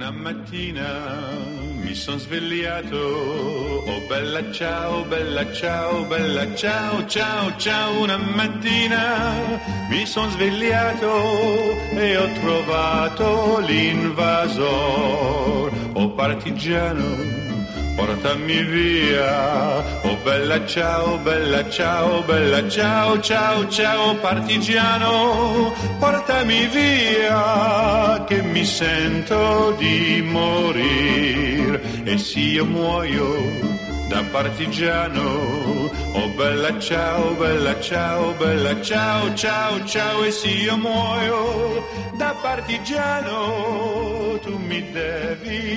Una mattina mi son svegliato, oh bella ciao, bella ciao, bella ciao, ciao, ciao. Una mattina mi son svegliato e ho trovato l'invasor, oh partigiano, portami via, oh bella ciao, bella ciao, bella ciao, ciao, ciao, partigiano, portami via, che mi sento di morir, e se io muoio da partigiano, oh bella ciao, bella ciao, bella ciao, ciao, ciao, e se io muoio da partigiano, tu mi devi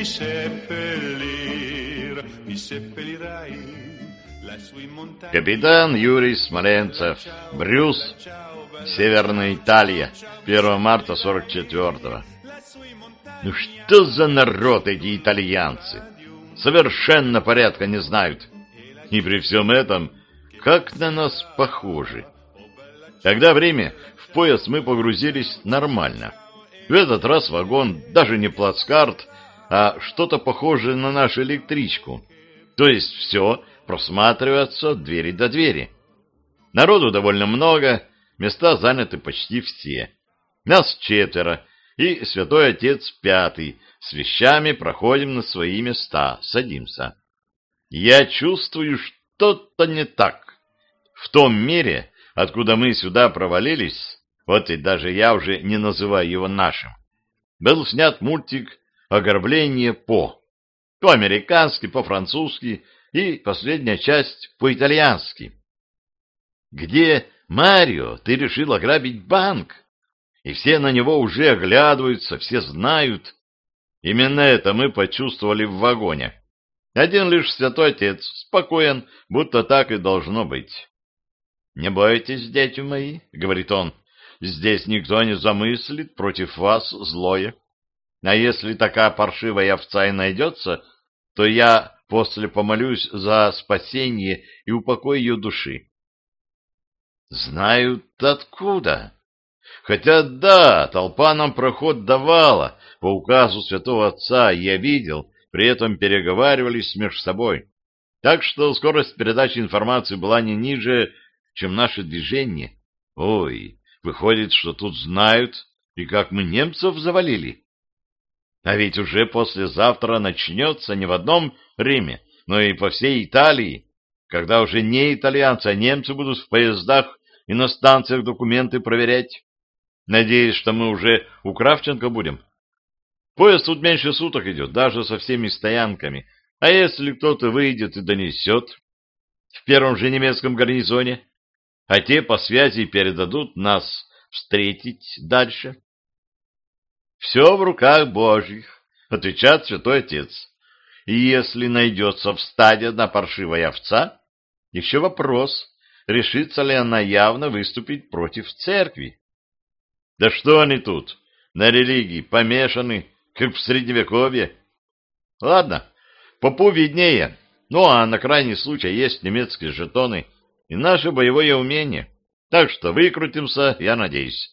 seppellir, mi seppellirai. Капитан Юрий Смоленцев, Брюс, Северная Италия, 1 марта 44-го. Ну что за народ эти итальянцы? Совершенно порядка не знают. И при всем этом, как на нас похожи. Тогда время в поезд мы погрузились нормально. В этот раз вагон даже не плацкарт, а что-то похожее на нашу электричку. То есть все просматривается от двери до двери. Народу довольно много, места заняты почти все. Нас 4, и святой отец 5, с вещами проходим на свои места, садимся. Я чувствую, что-то не так. В том мире, откуда мы сюда провалились, вот и даже я уже не называю его нашим, был снят мультик «Ограбление По». По-американски, по-французски и последняя часть по-итальянски. Где Марио, ты решил ограбить банк, и все на него уже оглядываются, все знают. Именно это мы почувствовали в вагоне. Один лишь святой отец спокоен, будто так и должно быть. «Не бойтесь, дети мои», — говорит он, — «здесь никто не замыслит против вас злое. А если такая паршивая овца и найдется, то я после помолюсь за спасение и упокой ее души». Знают откуда. Хотя да, толпа нам проход давала по указу святого отца, и я видел, при этом переговаривались между собой. Так что скорость передачи информации была не ниже, чем наше движение. Ой, выходит, что тут знают, и как мы немцев завалили. А ведь уже послезавтра начнется не в одном Риме, но и по всей Италии, когда уже не итальянцы, а немцы будут в поездах и на станциях документы проверять. Надеюсь, что мы уже у Кравченко будем. Поезд тут меньше суток идет, даже со всеми стоянками. А если кто-то выйдет и донесет в первом же немецком гарнизоне, а те по связи передадут нас встретить дальше? Все в руках Божьих, отвечает святой отец. И если найдется в стаде одна паршивая овца, еще вопрос, решится ли она явно выступить против церкви. Да что они тут, на религии помешаны, как в Средневековье? Ладно, попу виднее, ну а на крайний случай есть немецкие жетоны и наше боевое умение, так что выкрутимся, я надеюсь.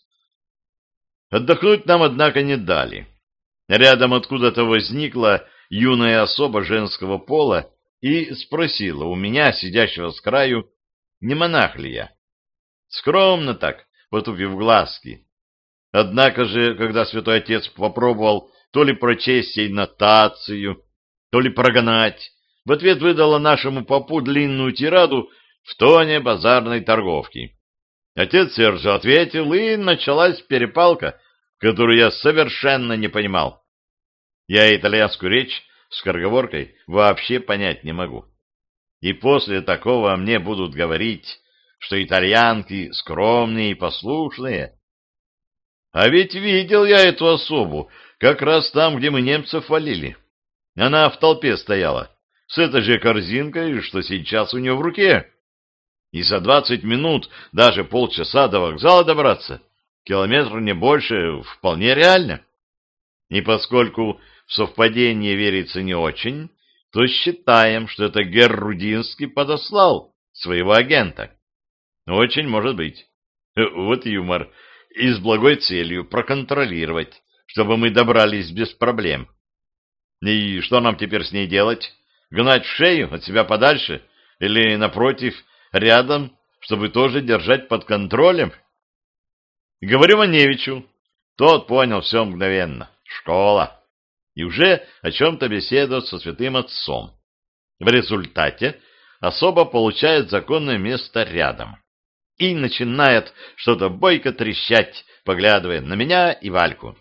Отдохнуть нам, однако, не дали. Рядом откуда-то возникла юная особа женского пола и спросила у меня, сидящего с краю, не монах ли я. Скромно так, потупив глазки. Однако же, когда святой отец попробовал то ли прочесть ей нотацию, то ли прогнать, в ответ выдала нашему попу длинную тираду в тоне базарной торговки. Отец Сержа ответил, и началась перепалка, которую я совершенно не понимал. Я итальянскую речь с скороговоркой вообще понять не могу. И после такого мне будут говорить, что итальянки скромные и послушные. А ведь видел я эту особу как раз там, где мы немцев валили. Она в толпе стояла, с этой же корзинкой, что сейчас у нее в руке. И за 20 минут, даже полчаса до вокзала добраться, километр не больше, вполне реально. И поскольку в совпадение верится не очень, то считаем, что это герр Рудинский подослал своего агента. Очень может быть. Вот юмор. И с благой целью проконтролировать, чтобы мы добрались без проблем. И что нам теперь с ней делать? Гнать в шею от себя подальше? Или, напротив, рядом, чтобы тоже держать под контролем? Говорю Маневичу. Тот понял все мгновенно. Школа. И уже о чем-то беседует со святым отцом. В результате особо получает законное место рядом. И начинает что-то бойко трещать, поглядывая на меня и Вальку.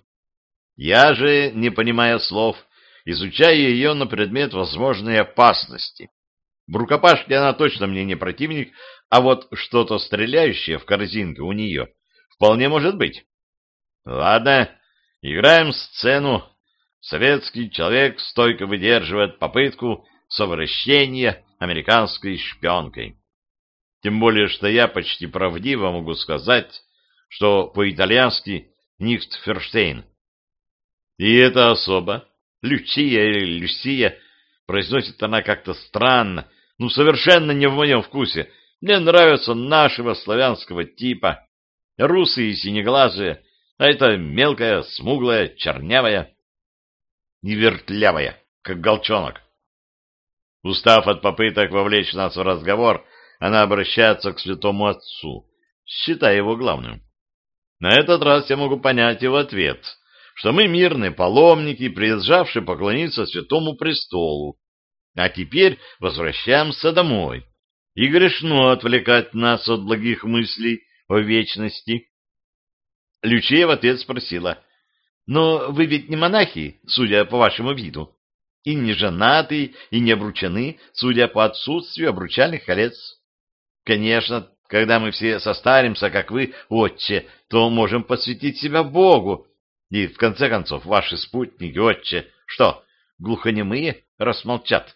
Я же, не понимая слов, изучаю ее на предмет возможной опасности. В рукопашке она точно мне не противник, а вот что-то стреляющее в корзинке у нее вполне может быть. Ладно, играем сцену. Советский человек стойко выдерживает попытку совращения американской шпионкой. Тем более, что я почти правдиво могу сказать, что по-итальянски «нихт ферштейн». И эта особа, Лючия или Люсия, произносит она как-то странно, совершенно не в моем вкусе. Мне нравятся нашего славянского типа, русые и синеглазые, а это мелкая, смуглая, чернявая и вертлявая, как голчонок. Устав от попыток вовлечь нас в разговор, она обращается к святому отцу, считая его главным. На этот раз я могу понять его ответ, что мы мирные паломники, приезжавшие поклониться святому престолу, а теперь возвращаемся домой, и грешно отвлекать нас от благих мыслей о вечности. Лючия в ответ спросила: «Но вы ведь не монахи, судя по вашему виду, и не женаты, и не обручены, судя по отсутствию обручальных колец. Конечно, когда мы все состаримся, как вы, отче, то можем посвятить себя Богу. И, в конце концов, ваши спутники, отче, что, глухонемые, раз молчат?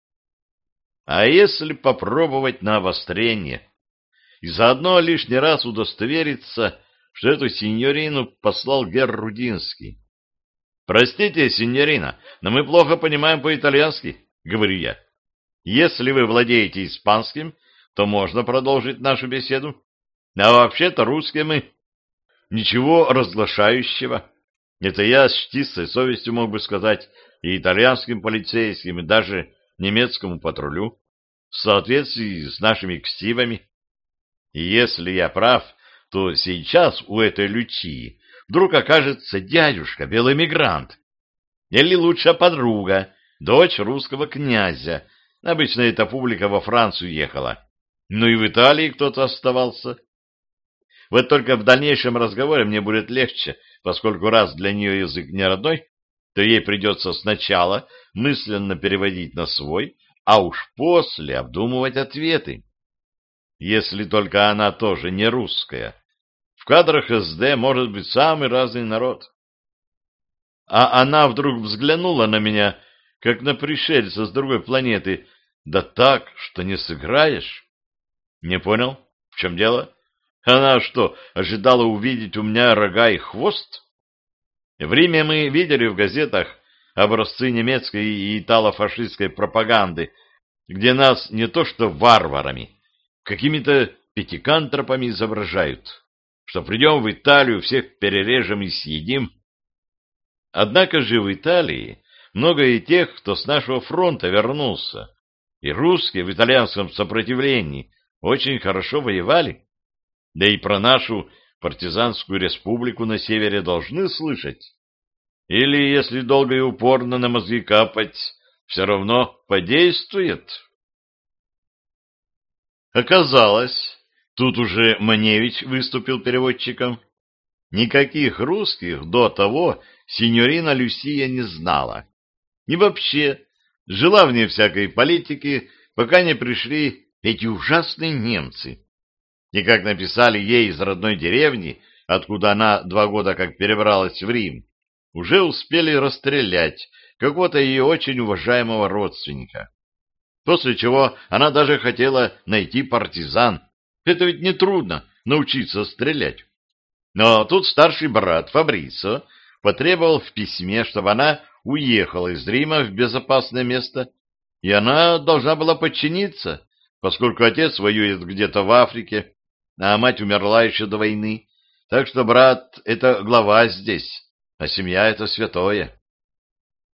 А если попробовать на обострение и заодно лишний раз удостовериться, что эту синьорину послал герр Рудинский? Простите, синьорина, но мы плохо понимаем по-итальянски, говорю я. Если вы владеете испанским, то можно продолжить нашу беседу. А вообще-то русские мы. Ничего разглашающего. Это я с чистой совестью мог бы сказать и итальянским полицейским, и даже немецкому патрулю, в соответствии с нашими ксивами. И если я прав, то сейчас у этой Лючии вдруг окажется дядюшка, белый мигрант, или лучшая подруга, дочь русского князя. Обычно эта публика во Францию ехала. Ну и в Италии кто-то оставался. Вот только в дальнейшем разговоре мне будет легче, поскольку раз для нее язык не родной, то ей придется сначала мысленно переводить на свой, а уж после обдумывать ответы. Если только она тоже не русская. В кадрах СД может быть самый разный народ. А она вдруг взглянула на меня, как на пришельца с другой планеты, да так, что не сыграешь. Не понял, в чем дело? Она что, ожидала увидеть у меня рога и хвост? В Риме мы видели в газетах образцы немецкой и итало-фашистской пропаганды, где нас не то что варварами, какими-то пятикантропами изображают, что придем в Италию, всех перережем и съедим. Однако же в Италии много и тех, кто с нашего фронта вернулся, и русские в итальянском сопротивлении очень хорошо воевали, да и про нашу партизанскую республику на севере должны слышать. Или, если долго и упорно на мозги капать, все равно подействует. Оказалось, тут уже Маневич выступил переводчиком. Никаких русских до того синьорина Люсия не знала. И вообще, жила вне всякой политики, пока не пришли эти ужасные немцы. И как написали ей из родной деревни, откуда она 2 года как перебралась в Рим, уже успели расстрелять какого-то ее очень уважаемого родственника. После чего она даже хотела найти партизан. Это ведь нетрудно научиться стрелять. Но тут старший брат Фабрицио потребовал в письме, чтобы она уехала из Рима в безопасное место, и она должна была подчиниться, поскольку отец воюет где-то в Африке, а мать умерла еще до войны, так что брат — это глава здесь, а семья — это святое.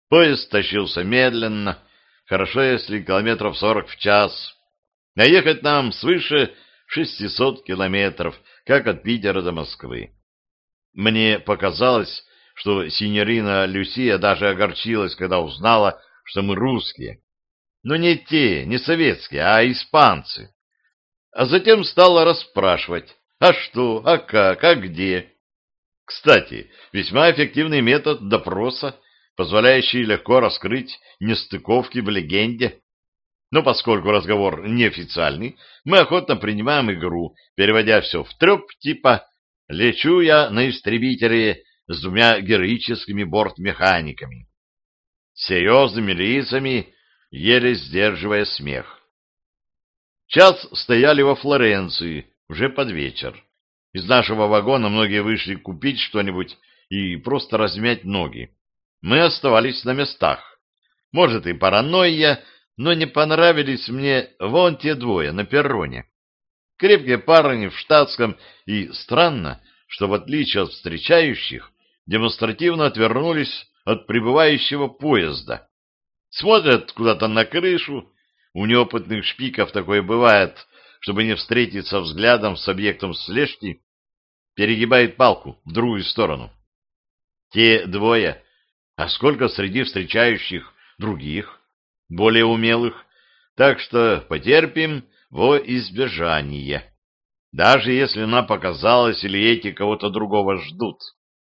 Поезд тащился медленно, хорошо, если километров 40 в час, а ехать нам свыше 600 километров, как от Питера до Москвы. Мне показалось, что синьорина Люсия даже огорчилась, когда узнала, что мы русские. Но не те, не советские, а испанцы. А затем стала расспрашивать, а что, а как, а где. Кстати, весьма эффективный метод допроса, позволяющий легко раскрыть нестыковки в легенде. Но поскольку разговор неофициальный, мы охотно принимаем игру, переводя все в треп типа «Лечу я на истребителе с 2 героическими бортмеханиками», с серьезными лицами, еле сдерживая смех. Час стояли во Флоренции, уже под вечер. Из нашего вагона многие вышли купить что-нибудь и просто размять ноги. Мы оставались на местах. Может, и паранойя, но не понравились мне вон те двое на перроне. Крепкие парни в штатском, и странно, что в отличие от встречающих, демонстративно отвернулись от прибывающего поезда. Смотрят куда-то на крышу, у неопытных шпиков такое бывает, чтобы не встретиться взглядом с объектом слежки, перегибает палку в другую сторону. Те двое, а сколько среди встречающих других, более умелых, так что потерпим во избежание, даже если нам показалось или эти кого-то другого ждут.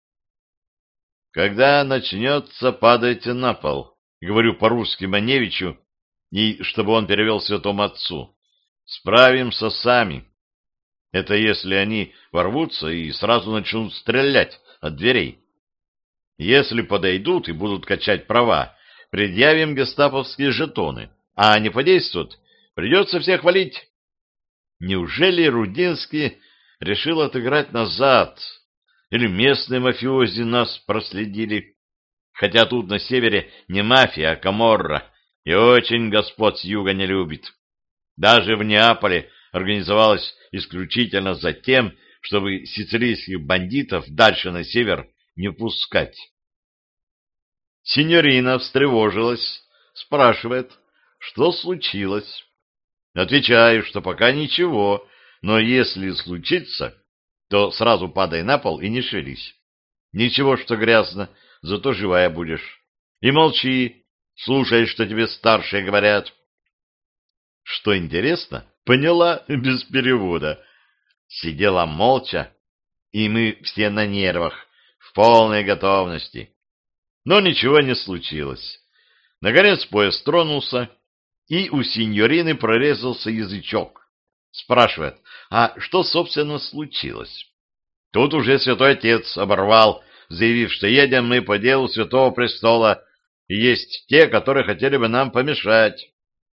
Когда начнется, падайте на пол, говорю по-русски Маневичу, и чтобы он перевел святому отцу. Справимся сами. Это если они ворвутся и сразу начнут стрелять от дверей. Если подойдут и будут качать права, предъявим гестаповские жетоны, а не подействуют, придется всех валить. Неужели Рудинский решил отыграть назад? Или местные мафиози нас проследили? Хотя тут на севере не мафия, а каморра, и очень господ с юга не любит. Даже в Неаполе организовалась исключительно за тем, чтобы сицилийских бандитов дальше на север не пускать. Синьорина встревожилась, спрашивает, что случилось. Отвечаю, что пока ничего, но если случится, то сразу падай на пол и не шевелись. Ничего, что грязно, зато живая будешь. И молчи, слушай, что тебе старшие говорят. Что интересно, поняла без перевода. Сидела молча, и мы все на нервах, в полной готовности. Но ничего не случилось. Наконец поезд тронулся, и у синьорины прорезался язычок. Спрашивает, а что, собственно, случилось? Тут уже святой отец оборвал, заявив, что едем мы по делу Святого Престола, и есть те, которые хотели бы нам помешать.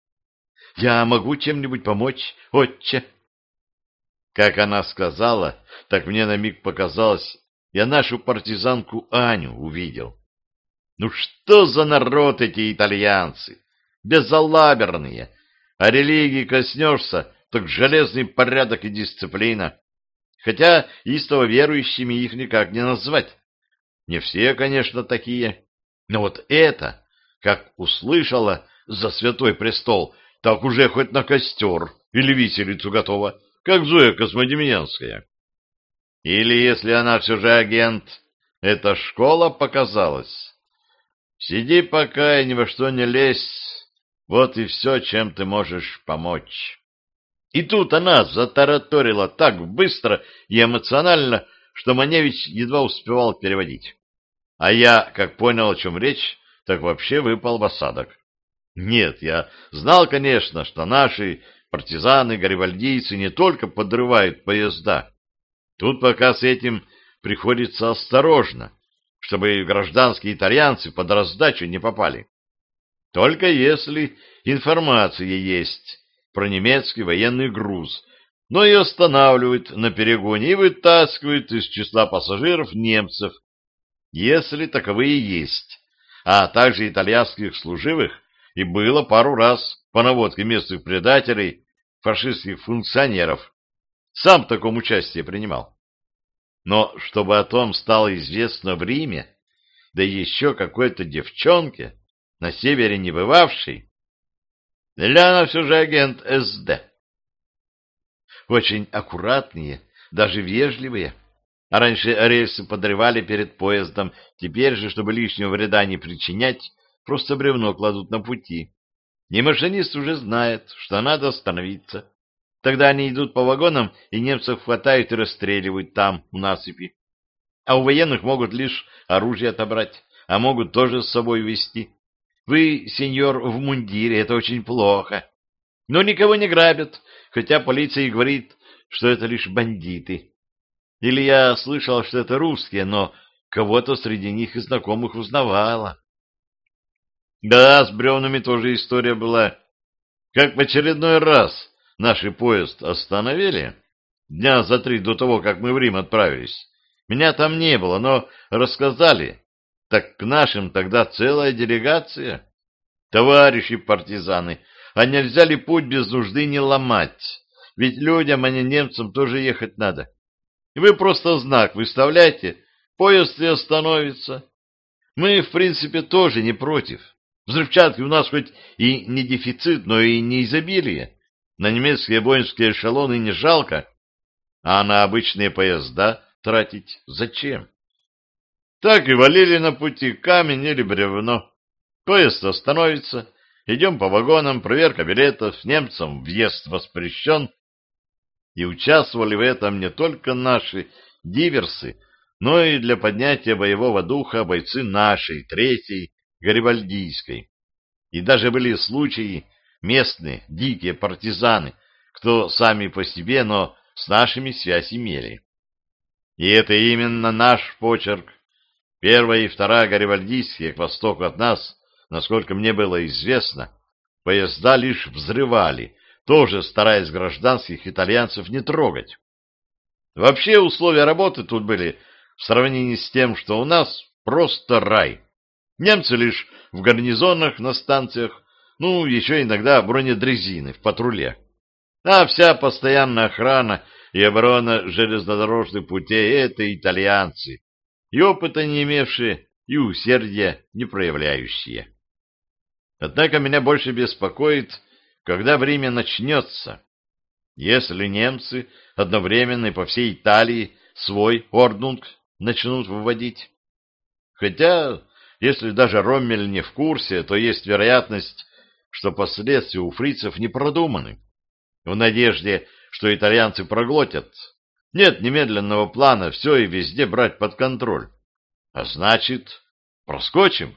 Я могу чем-нибудь помочь, отче? Как она сказала, так мне на миг показалось, я нашу партизанку Аню увидел. Ну что за народ эти итальянцы? Безалаберные. А религии коснешься, так железный порядок и дисциплина. Хотя истово верующими их никак не назвать. Не все, конечно, такие. Но вот это, как услышала за Святой Престол, так уже хоть на костер или виселицу готова, как Зоя Космодемьянская. Или, если она все же агент, эта школа показалась. Сиди пока и ни во что не лезь, вот и все, чем ты можешь помочь. И тут она затараторила так быстро и эмоционально, что Маневич едва успевал переводить. А я, как понял, о чем речь, так вообще выпал в осадок. Нет, я знал, конечно, что наши партизаны, гарибальдийцы не только подрывают поезда. Тут пока с этим приходится осторожно, чтобы гражданские итальянцы под раздачу не попали. Только если информация есть про немецкий военный груз, но и останавливают на перегоне и вытаскивают из числа пассажиров немцев, если таковые есть, а также итальянских служивых, и было пару раз по наводке местных предателей, фашистских функционеров. Сам в таком участие принимал. Но чтобы о том стало известно в Риме, да еще какой-то девчонке, на севере не бывавший. Или она все же агент СД? Очень аккуратные, даже вежливые. А раньше рельсы подрывали перед поездом, теперь же, чтобы лишнего вреда не причинять, просто бревно кладут на пути. И машинист уже знает, что надо остановиться. Тогда они идут по вагонам, и немцев хватают и расстреливают там, у насыпи. А у военных могут лишь оружие отобрать, а могут тоже с собой везти. Вы, сеньор, в мундире, это очень плохо. Но никого не грабят, хотя полиция и говорит, что это лишь бандиты. Или я слышал, что это русские, но кого-то среди них и знакомых узнавала. Да, с бревнами тоже история была. Как в очередной раз наш поезд остановили, дня за 3 до того, как мы в Рим отправились. Меня там не было, но рассказали. Так к нашим тогда целая делегация. Товарищи партизаны, а нельзя ли путь без нужды не ломать? Ведь людям, а не немцам, тоже ехать надо. Вы просто знак выставляйте, поезд и остановится. Мы, в принципе, тоже не против. Взрывчатки у нас хоть и не дефицит, но и не изобилие. На немецкие воинские эшелоны не жалко, а на обычные поезда тратить зачем? Так и валили на пути камень или бревно. Поезд остановится, идем по вагонам, проверка билетов, немцам въезд воспрещен. И участвовали в этом не только наши диверсы, но и для поднятия боевого духа бойцы нашей, 3-й, Гарибальдийской. И даже были случаи местные, дикие партизаны, кто сами по себе, но с нашими связь имели. И это именно наш почерк. 1-я и 2-я Гарибальдийские к востоку от нас, насколько мне было известно, поезда лишь взрывали, тоже стараясь гражданских итальянцев не трогать. Вообще условия работы тут были, в сравнении с тем, что у нас, просто рай. Немцы лишь в гарнизонах на станциях, ну, еще иногда бронедрезины в патруле. А вся постоянная охрана и оборона железнодорожных путей — это итальянцы, и опыта не имевшие, и усердия не проявляющие. Однако меня больше беспокоит, когда время начнется. Если немцы одновременно и по всей Италии свой Орднунг начнут выводить. Хотя, если даже Роммель не в курсе, то есть вероятность, что последствия у фрицев не продуманы. В надежде, что итальянцы проглотят, нет немедленного плана все и везде брать под контроль. А значит, проскочим.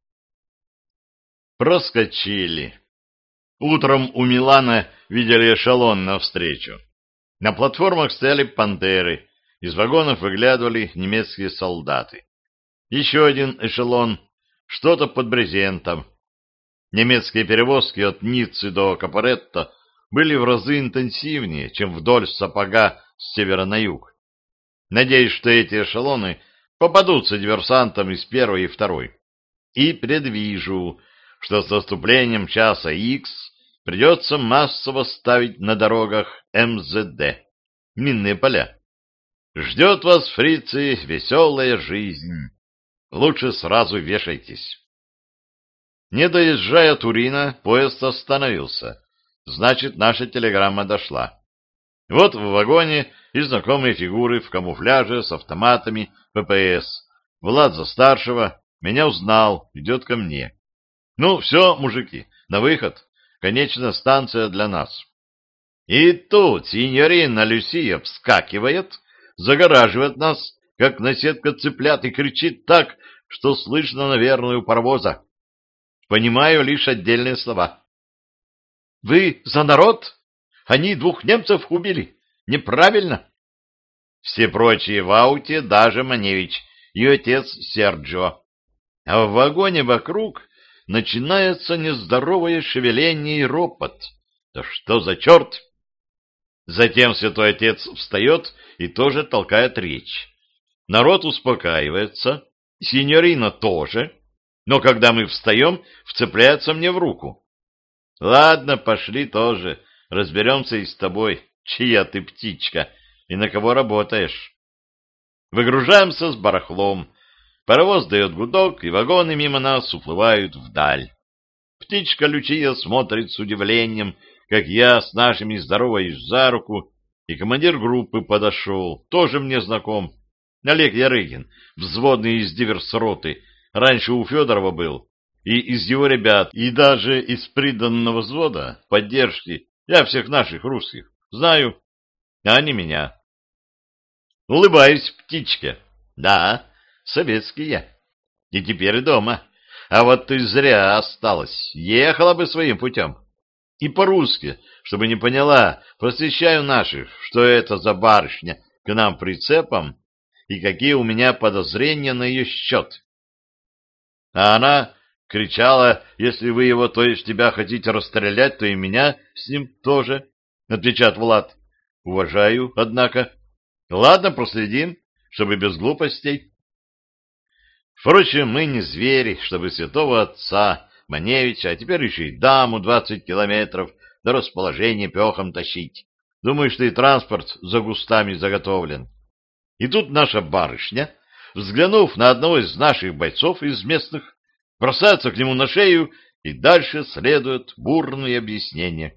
Проскочили. Утром у Милана видели эшелон навстречу. На платформах стояли пантеры, из вагонов выглядывали немецкие солдаты. Еще один эшелон, что-то под брезентом. Немецкие перевозки от Ниццы до Капоретто были в разы интенсивнее, чем вдоль Сапога с севера на юг. Надеюсь, что эти эшелоны попадутся диверсантам из 1-й и 2-й. И предвижу, что с наступлением часа Х придется массово ставить на дорогах МЗД, минные поля. Ждет вас, фрицы, веселая жизнь. Лучше сразу вешайтесь. Не доезжая Турина, поезд остановился. Значит, наша телеграмма дошла. Вот в вагоне и знакомые фигуры в камуфляже с автоматами ППС. Влад за старшего меня узнал, идет ко мне. Ну, все, мужики, на выход. Конечная станция для нас. И тут синьорина Люсия вскакивает, загораживает нас, как наседка цыплят, и кричит так, что слышно, наверное, у паровоза. Понимаю лишь отдельные слова. «Вы за народ? Они 2 немцев убили. Неправильно?» Все прочие в ауте, даже Маневич, и отец Серджио. А в вагоне вокруг начинается нездоровое шевеление и ропот. Да что за черт? Затем святой отец встает и тоже толкает речь. Народ успокаивается, синьорина тоже, но когда мы встаем, вцепляется мне в руку. Ладно, пошли тоже, разберемся и с тобой, чья ты птичка и на кого работаешь. Выгружаемся с барахлом. Паровоз дает гудок, и вагоны мимо нас уплывают вдаль. Птичка Лючия смотрит с удивлением, как я с нашими здороваюсь за руку, и командир группы подошел, тоже мне знаком. Олег Ярыгин, взводный из диверс-роты, раньше у Федорова был, и из его ребят, и даже из приданного взвода поддержки. Я всех наших русских знаю, а они меня. Улыбаюсь птичке. Да, советский я. И теперь дома. А вот ты зря осталась. Ехала бы своим путем. И по-русски, чтобы не поняла, просвещаю наших, что это за барышня к нам прицепом и какие у меня подозрения на ее счет. А она кричала: если вы его, то есть тебя, хотите расстрелять, то и меня с ним тоже, отвечает Влад. Уважаю, однако. Ладно, проследим, чтобы без глупостей. Впрочем, мы не звери, чтобы святого отца Маневича, а теперь еще и даму 20 километров до расположения пехом тащить. Думаю, что и транспорт за густами заготовлен. И тут наша барышня, взглянув на одного из наших бойцов из местных, бросается к нему на шею, и дальше следует бурные объяснения.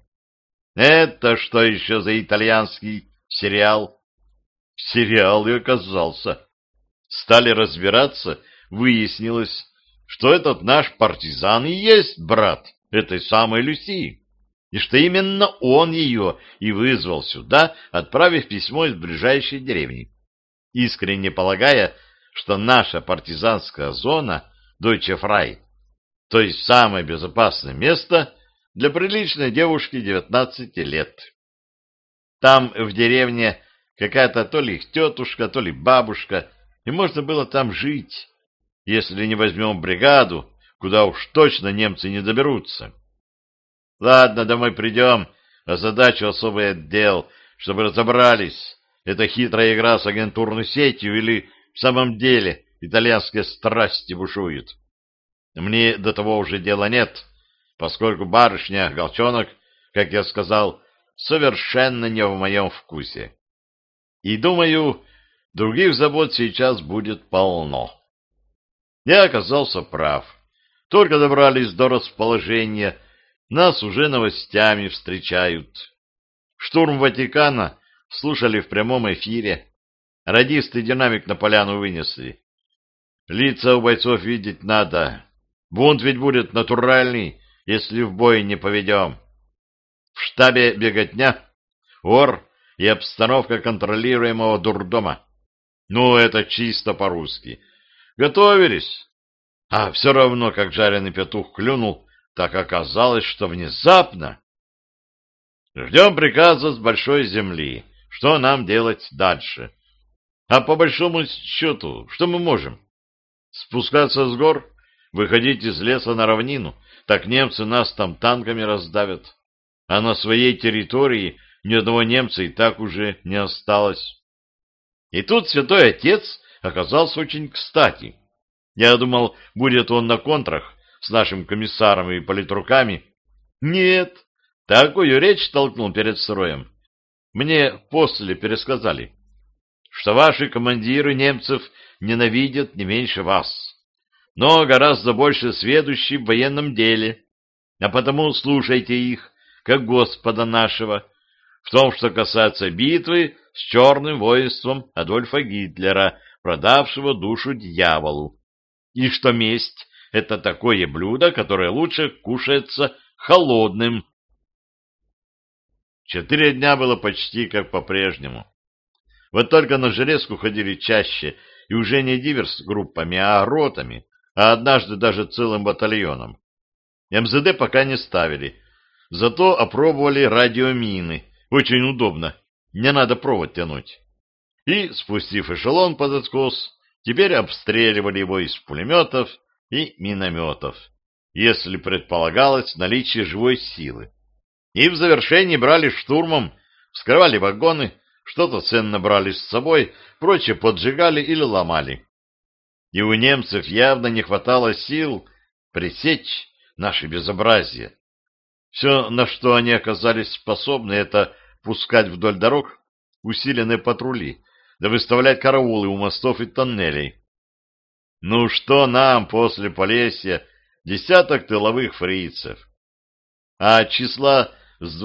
Это что еще за итальянский сериал? Сериал и оказался. Стали разбираться, выяснилось, что этот наш партизан и есть брат этой самой Люсии, и что именно он ее и вызвал сюда, отправив письмо из ближайшей деревни, искренне полагая, что наша партизанская зона Deutsche Frei, то есть самое безопасное место для приличной девушки 19 лет. Там в деревне какая-то то ли их тетушка, то ли бабушка, и можно было там жить, если не возьмем бригаду, куда уж точно немцы не доберутся. Ладно, домой придем, а задачу особый отдел, чтобы разобрались, это хитрая игра с агентурной сетью или в самом деле итальянские страсти бушуют. Мне до того уже дела нет, поскольку барышня Голчонок, как я сказал, совершенно не в моем вкусе. И, думаю, других забот сейчас будет полно. Я оказался прав. Только добрались до расположения, нас уже новостями встречают. Штурм Ватикана слушали в прямом эфире. Радисты динамик на поляну вынесли. Лица у бойцов видеть надо. Бунт ведь будет натуральный, если в бой не поведем. В штабе беготня, ор и обстановка контролируемого дурдома. Ну, это чисто по-русски. Готовились. А все равно, как жареный петух клюнул, так оказалось, что внезапно. Ждем приказа с большой земли. Что нам делать дальше? А по большому счету, что мы можем? Спускаться с гор? Выходить из леса на равнину? Так немцы нас там танками раздавят. А на своей территории ни одного немца и так уже не осталось. И тут святой отец оказался очень кстати. Я думал, будет он на контрах с нашим комиссаром и политруками. Нет, такую речь толкнул перед строем. Мне после пересказали, что ваши командиры немцев ненавидят не меньше вас, но гораздо больше сведущи в военном деле, а потому слушайте их, как Господа нашего, в том, что касается битвы с черным воинством Адольфа Гитлера, продавшего душу дьяволу, и что месть — это такое блюдо, которое лучше кушается холодным. 4 дня было почти как по-прежнему. Вот только на железку ходили чаще, и уже не диверс-группами, а ротами, а однажды даже целым батальоном. МЗД пока не ставили, зато опробовали радиомины. Очень удобно, не надо провод тянуть. И, спустив эшелон под откос, теперь обстреливали его из пулеметов и минометов, если предполагалось наличие живой силы. И в завершении брали штурмом, вскрывали вагоны, что-то ценно брали с собой, прочее поджигали или ломали. И у немцев явно не хватало сил пресечь наше безобразие. Все, на что они оказались способны, это пускать вдоль дорог усиленные патрули, да выставлять караулы у мостов и тоннелей. Ну что нам после Полесья десяток тыловых фрицев. А числа с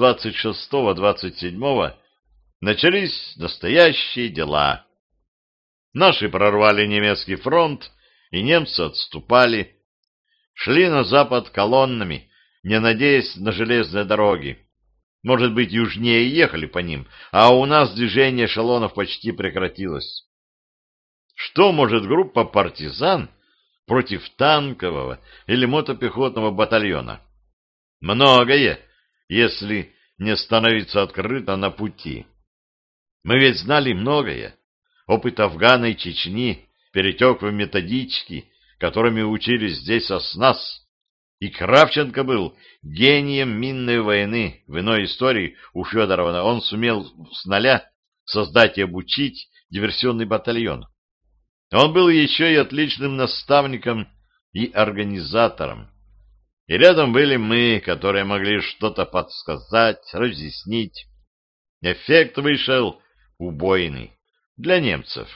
26-27 начались настоящие дела. Наши прорвали немецкий фронт, и немцы отступали. Шли на запад колоннами, не надеясь на железные дороги. Может быть, южнее ехали по ним, а у нас движение эшелонов почти прекратилось. Что может группа партизан против танкового или мотопехотного батальона? Многое, если не становиться открыто на пути. Мы ведь знали многое. Опыт Афгана и Чечни перетек в методички, которыми учились здесь нас. И Кравченко был гением минной войны. В иной истории у Федорова он сумел с нуля создать и обучить диверсионный батальон. Он был еще и отличным наставником и организатором. И рядом были мы, которые могли что-то подсказать, разъяснить. Эффект вышел убойный для немцев.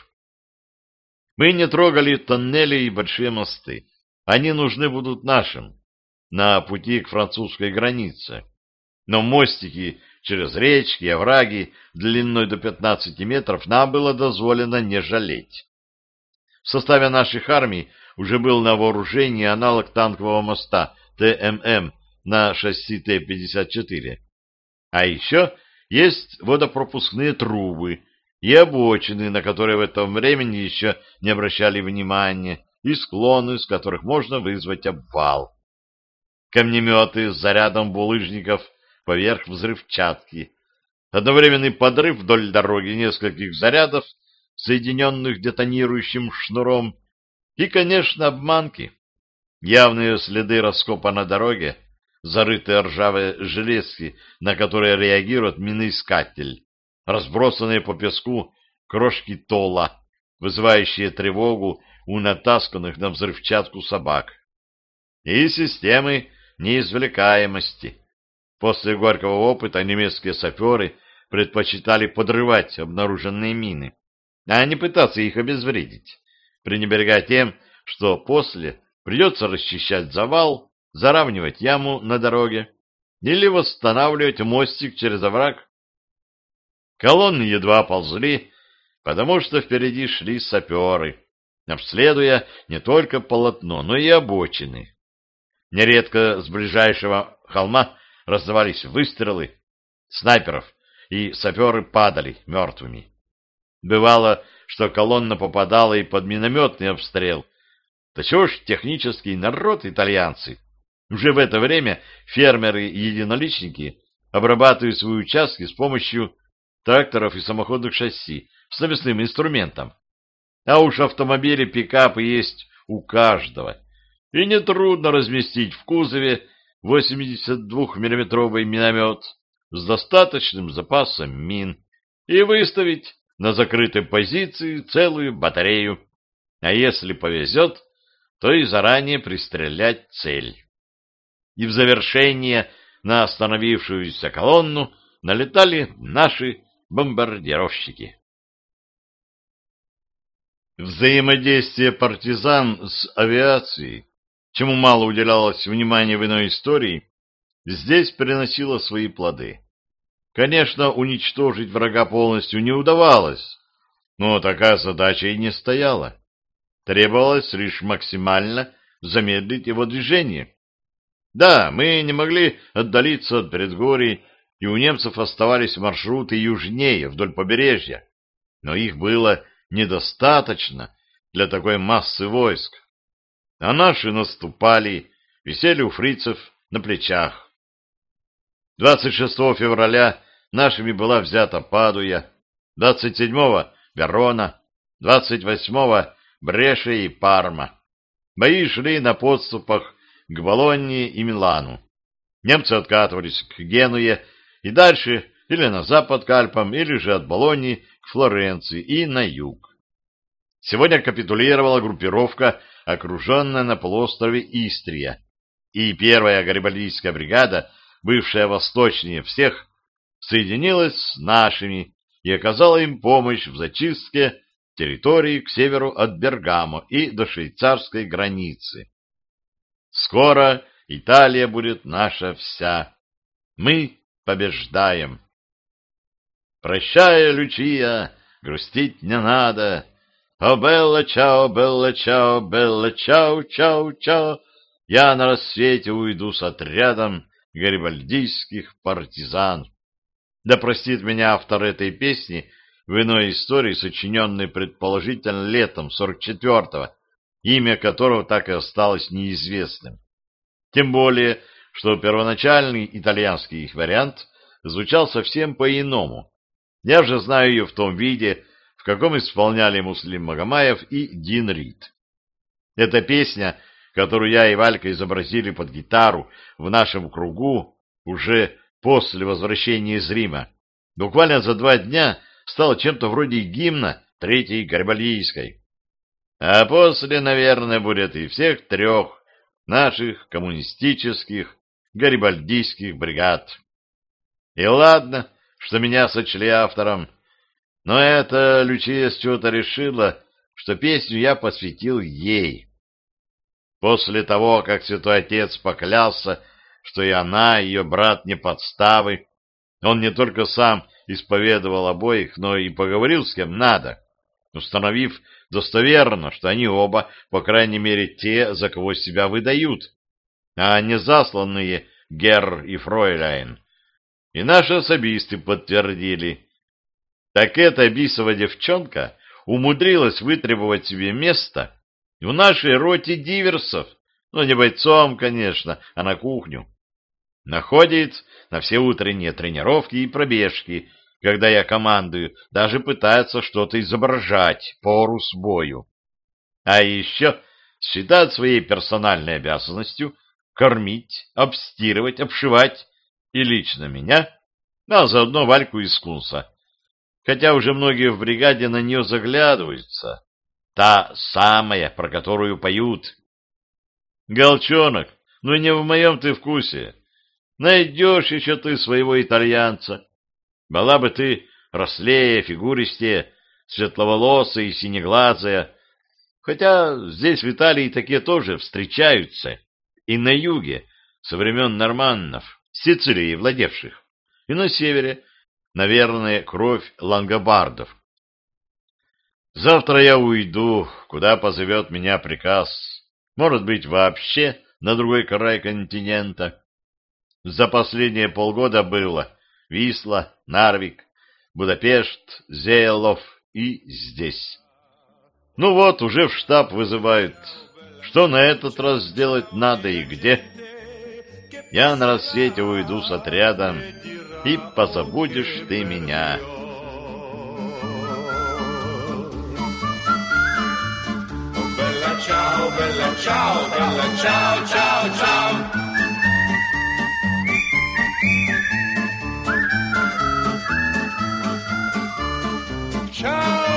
Мы не трогали тоннели и большие мосты. Они нужны будут нашим на пути к французской границе. Но мостики через речки и овраги длиной до 15 метров нам было дозволено не жалеть. В составе наших армий уже был на вооружении аналог танкового моста ТММ на шасси Т-54. А еще есть водопропускные трубы и обочины, на которые в этом времени еще не обращали внимания, и склоны, с которых можно вызвать обвал. Камнеметы с зарядом булыжников поверх взрывчатки. Одновременный подрыв вдоль дороги нескольких зарядов, соединенных детонирующим шнуром, и, конечно, обманки. Явные следы раскопа на дороге, зарытые ржавые железки, на которые реагирует миноискатель, разбросанные по песку крошки тола, вызывающие тревогу у натасканных на взрывчатку собак. И системы неизвлекаемости. После горького опыта немецкие саперы предпочитали подрывать обнаруженные мины, а не пытаться их обезвредить, пренебрегая тем, что после придется расчищать завал, заравнивать яму на дороге или восстанавливать мостик через овраг. Колонны едва ползли, потому что впереди шли саперы, обследуя не только полотно, но и обочины. Нередко с ближайшего холма раздавались выстрелы снайперов, и саперы падали мертвыми. Бывало, что колонна попадала и под минометный обстрел. Да чего ж технический народ итальянцы. Уже в это время фермеры и единоличники обрабатывают свои участки с помощью тракторов и самоходных шасси с навесным инструментом. А уж автомобили, пикапы есть у каждого. И нетрудно разместить в кузове 82-миллиметровый миномет с достаточным запасом мин и выставить на закрытой позиции целую батарею, а если повезет, то и заранее пристрелять цель. И в завершение на остановившуюся колонну налетали наши бомбардировщики. Взаимодействие партизан с авиацией, чему мало уделялось внимания в иной истории, здесь приносило свои плоды. Конечно, уничтожить врага полностью не удавалось, но такая задача и не стояла. Требовалось лишь максимально замедлить его движение. Да, мы не могли отдалиться от предгорий, и у немцев оставались маршруты южнее, вдоль побережья, но их было недостаточно для такой массы войск. А наши наступали, висели у фрицев на плечах. 26 февраля нашими была взята Падуя, 27-го — Верона, 28-го — Бреша и Парма. Бои шли на подступах к Болонье и Милану. Немцы откатывались к Генуе и дальше или на запад к Альпам, или же от Болоньи к Флоренции и на юг. Сегодня капитулировала группировка, окруженная на полуострове Истрия, и первая гарибальдийская бригада, бывшая восточнее всех, соединилась с нашими и оказала им помощь в зачистке территории к северу от Бергамо и до швейцарской границы. Скоро Италия будет наша вся. Мы побеждаем. Прощай, Лючия, грустить не надо. О, белла, чао, белла, чао, белла, чао, чао, чао. Я на рассвете уйду с отрядом гарибальдийских партизан. Да простит меня автор этой песни в иной истории, сочиненной предположительно летом 44-го, имя которого так и осталось неизвестным. Тем более, что первоначальный итальянский их вариант звучал совсем по-иному. Я же знаю ее в том виде, в каком исполняли Муслим Магомаев и Дин Рид. Эта песня, которую я и Валька изобразили под гитару в нашем кругу уже после возвращения из Рима, буквально за 2 дня стала чем-то вроде гимна Третьей Гарибальдийской. А после, наверное, будет и всех 3 наших коммунистических гарибальдийских бригад. И ладно, что меня сочли автором, но эта Лючия с чего-то решила, что песню я посвятил ей. После того, как святой отец поклялся, что и она, и ее брат не подставы, он не только сам исповедовал обоих, но и поговорил с кем надо, установив достоверно, что они оба, по крайней мере, те, за кого себя выдают, а не засланные Герр и Фройляйн. И наши особисты подтвердили. Так эта бисова девчонка умудрилась вытребовать себе место в нашей роте диверсов, но не бойцом, конечно, а на кухню. Находит на все утренние тренировки и пробежки, когда я командую, даже пытается что-то изображать пору с бою. А еще считает своей персональной обязанностью кормить, обстирывать, обшивать и лично меня, а заодно Вальку из Кунса. Хотя уже многие в бригаде на нее заглядываются. Та самая, про которую поют. Голчонок, ну не в моем ты вкусе. Найдешь еще ты своего итальянца. Была бы ты рослее, фигуристее, светловолосая и синеглазая. Хотя здесь в Италии такие тоже встречаются. И на юге, со времен норманнов, Сицилии владевших. И на севере, наверное, кровь лангобардов. Завтра я уйду, куда позовет меня приказ. Может быть, вообще на другой край континента. За последние полгода было Висла, Нарвик, Будапешт, Зеелов и здесь. Ну вот, уже в штаб вызывают. Что на этот раз сделать надо и где? Я на рассвете уйду с отрядом, и позабудешь ты меня. Ciao, bella ciao, bella ciao, ciao, ciao. Ciao.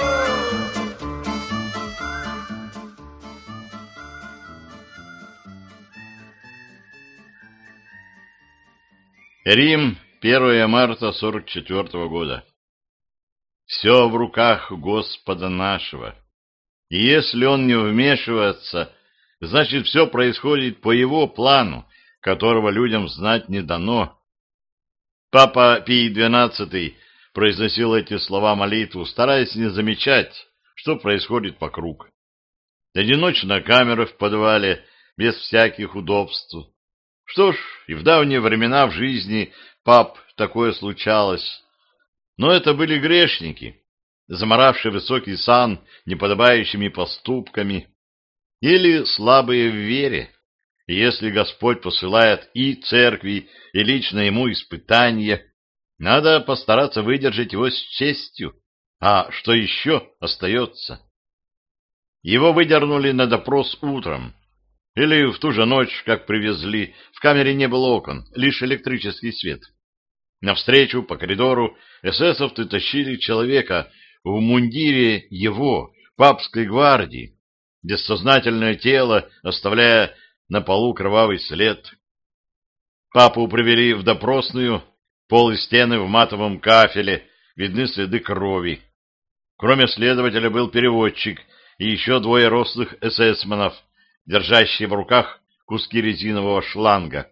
Рим, 1 марта 44 года. Все в руках Господа нашего. И если он не вмешивается, значит, все происходит по его плану, которого людям знать не дано. Папа Пий XII произносил эти слова молитву, стараясь не замечать, что происходит вокруг. Одиночная камера в подвале, без всяких удобств. Что ж, и в давние времена в жизни пап такое случалось. Но это были грешники, заморавшие высокий сан неподобающими поступками, или слабые в вере. И если Господь посылает и церкви, и лично ему испытания, надо постараться выдержать его с честью. А что еще остается? Его выдернули на допрос утром. Или в ту же ночь, как привезли, в камере не было окон, лишь электрический свет. Навстречу по коридору эсэсовцы тащили человека в мундире его, папской гвардии, бессознательное тело, оставляя на полу кровавый след. Папу привели в допросную, пол и стены в матовом кафеле, видны следы крови. Кроме следователя был переводчик и еще 2 рослых эсэсманов, держащие в руках куски резинового шланга.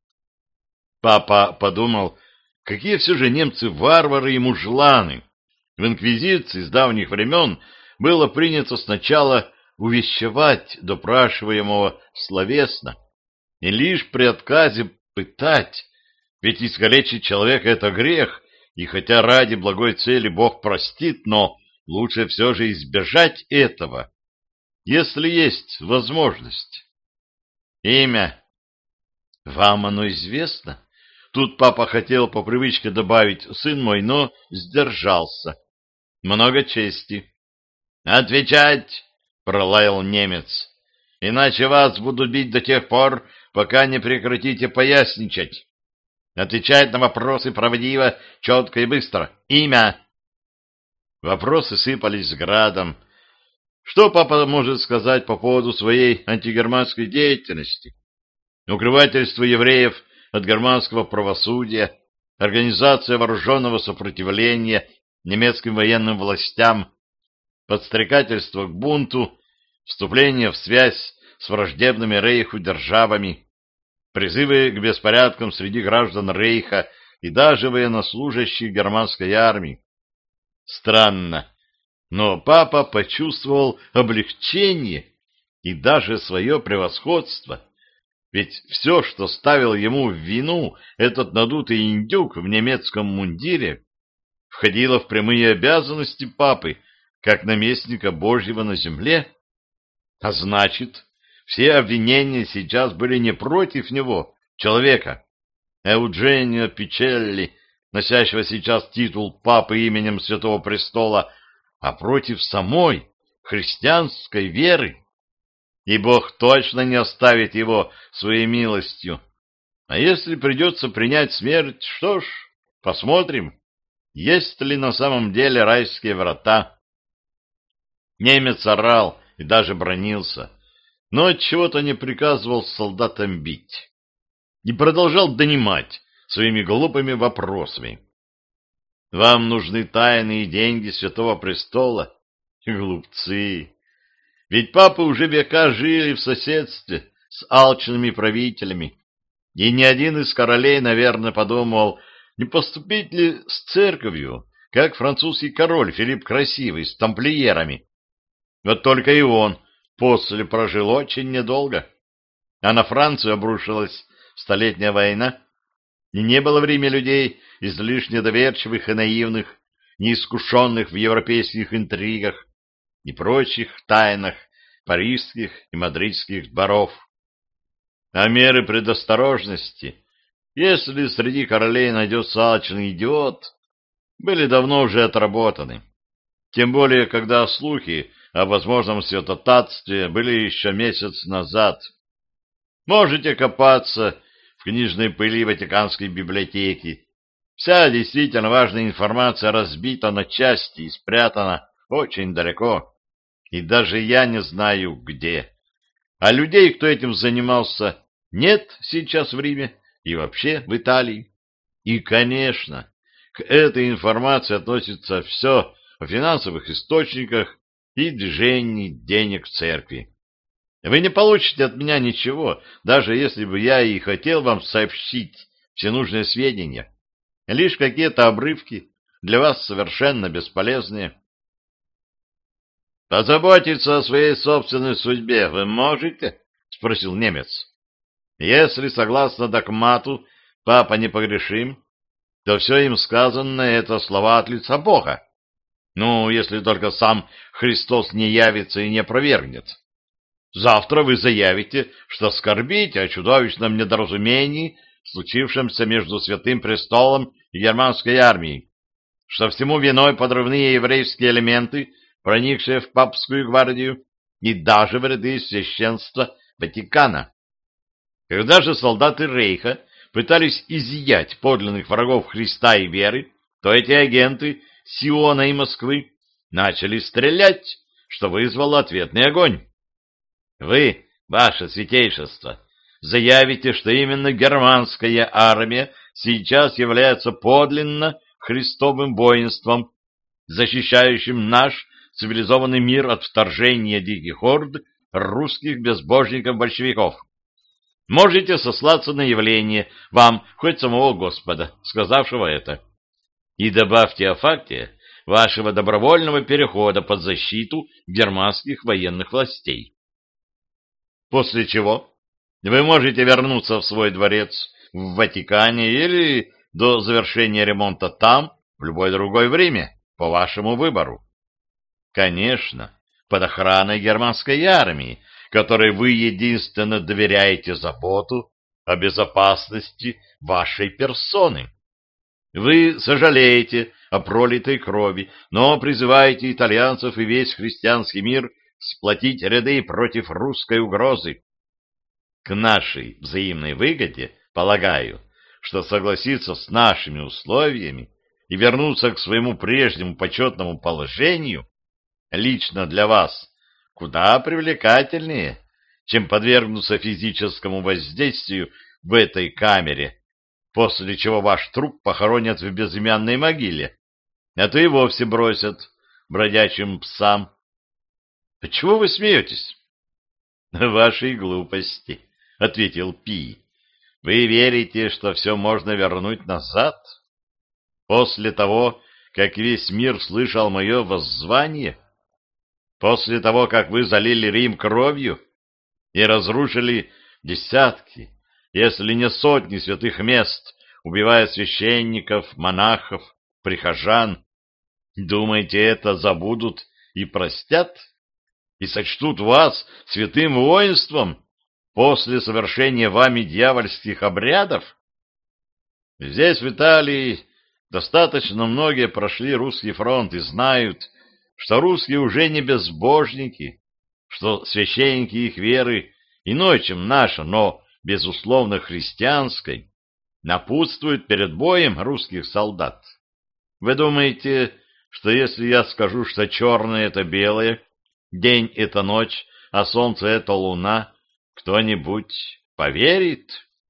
Папа подумал, какие все же немцы варвары и мужланы. В инквизиции с давних времен было принято сначала увещевать допрашиваемого словесно, и лишь при отказе пытать, ведь искалечить человека — это грех, и хотя ради благой цели Бог простит, но лучше все же избежать этого, если есть возможность. Имя. Вам оно известно? Тут папа хотел по привычке добавить «сын мой», но сдержался. Много чести. «Отвечать!» — пролаял немец. «Иначе вас будут бить до тех пор, пока не прекратите поясничать. Отвечать на вопросы правдиво, четко и быстро. Имя!» Вопросы сыпались градом. Что папа может сказать по поводу своей антигерманской деятельности? Укрывательство евреев от германского правосудия, организация вооруженного сопротивления немецким военным властям, подстрекательство к бунту, вступление в связь с враждебными Рейху державами, призывы к беспорядкам среди граждан Рейха и даже военнослужащих германской армии. Странно, но папа почувствовал облегчение и даже свое превосходство, ведь все, что ставил ему в вину этот надутый индюк в немецком мундире, входило в прямые обязанности папы, как наместника Божьего на земле. А значит, все обвинения сейчас были не против него, человека, Эудженио Пичелли, носящего сейчас титул папы именем Святого Престола, а против самой христианской веры. И Бог точно не оставит его своей милостью. А если придется принять смерть, что ж, посмотрим, есть ли на самом деле райские врата. Немец орал и даже бранился, но отчего-то не приказывал солдатам бить. И продолжал донимать своими глупыми вопросами. «Вам нужны тайные деньги Святого Престола?» Глупцы! Ведь папы уже века жили в соседстве с алчными правителями, и ни один из королей, наверное, подумал, не поступить ли с церковью, как французский король Филипп Красивый с тамплиерами. Вот только и он после прожил очень недолго, а на Францию обрушилась Столетняя война, и не было в Риме людей излишне доверчивых и наивных, неискушенных в европейских интригах и прочих тайнах парижских и мадридских дворов. А меры предосторожности, если среди королей найдется алчный идиот, были давно уже отработаны. Тем более, когда слухи о возможном святотатстве были еще месяц назад. Можете копаться в книжной пыли Ватиканской библиотеки. Вся действительно важная информация разбита на части и спрятана очень далеко. И даже я не знаю, где. А людей, кто этим занимался, нет сейчас в Риме и вообще в Италии. И, конечно, к этой информации относится все о финансовых источниках и движении денег в церкви. Вы не получите от меня ничего, даже если бы я и хотел вам сообщить все нужные сведения. Лишь какие-то обрывки, для вас совершенно бесполезные. «Позаботиться о своей собственной судьбе вы можете?» — спросил немец. «Если, согласно догмату, папа непогрешим, то все им сказанное — это слова от лица Бога. Ну, если только сам Христос не явится и не опровергнет. Завтра вы заявите, что скорбите о чудовищном недоразумении, случившемся между Святым Престолом и германской армией, что всему виной подрывные еврейские элементы, проникшие в папскую гвардию и даже в ряды священства Ватикана. Когда же солдаты Рейха пытались изъять подлинных врагов Христа и веры, то эти агенты Сиона и Москвы начали стрелять, что вызвало ответный огонь. Вы, ваше святейшество, заявите, что именно германская армия сейчас является подлинно христовым воинством, защищающим наш цивилизованный мир от вторжения диких орд русских безбожников-большевиков. Можете сослаться на явление вам хоть самого Господа, сказавшего это. И добавьте о факте вашего добровольного перехода под защиту германских военных властей. После чего вы можете вернуться в свой дворец в Ватикане или до завершения ремонта там, в любое другое время, по вашему выбору. Конечно, под охраной германской армии, которой вы единственно доверяете заботу о безопасности вашей персоны. Вы сожалеете о пролитой крови, но призываете итальянцев и весь христианский мир сплотить ряды против русской угрозы. К нашей взаимной выгоде, полагаю, что согласиться с нашими условиями и вернуться к своему прежнему почетному положению лично для вас куда привлекательнее, чем подвергнуться физическому воздействию в этой камере, после чего ваш труп похоронят в безымянной могиле, а то и вовсе бросят бродячим псам. — Чего вы смеетесь? — Вашей глупости, — ответил Пий. — Вы верите, что все можно вернуть назад? После того, как весь мир слышал мое воззвание? После того, как вы залили Рим кровью и разрушили десятки, если не сотни святых мест, убивая священников, монахов, прихожан, думаете, это забудут и простят? И сочтут вас святым воинством после совершения вами дьявольских обрядов? Здесь, в Италии, достаточно многие прошли русский фронт и знают, что русские уже не безбожники, что священники их веры иной, чем наша, но, безусловно, христианской, напутствуют перед боем русских солдат. Вы думаете, что если я скажу, что черное — это белое, день — это ночь, а солнце — это луна, кто-нибудь поверит?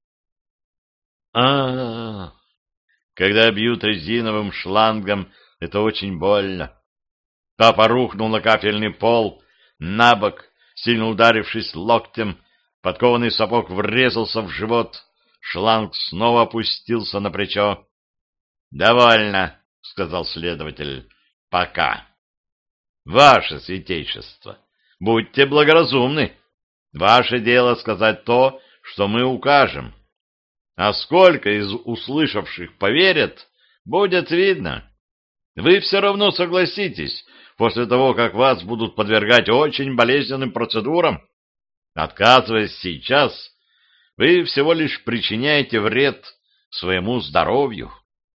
Когда бьют резиновым шлангом, это очень больно. Папа рухнул на кафельный пол, на бок, сильно ударившись локтем, подкованный сапог врезался в живот, шланг снова опустился на плечо. — Довольно, — сказал следователь, — пока. — Ваше святейшество, будьте благоразумны. Ваше дело сказать то, что мы укажем. А сколько из услышавших поверят, будет видно. Вы все равно согласитесь, после того, как вас будут подвергать очень болезненным процедурам. Отказываясь сейчас, вы всего лишь причиняете вред своему здоровью.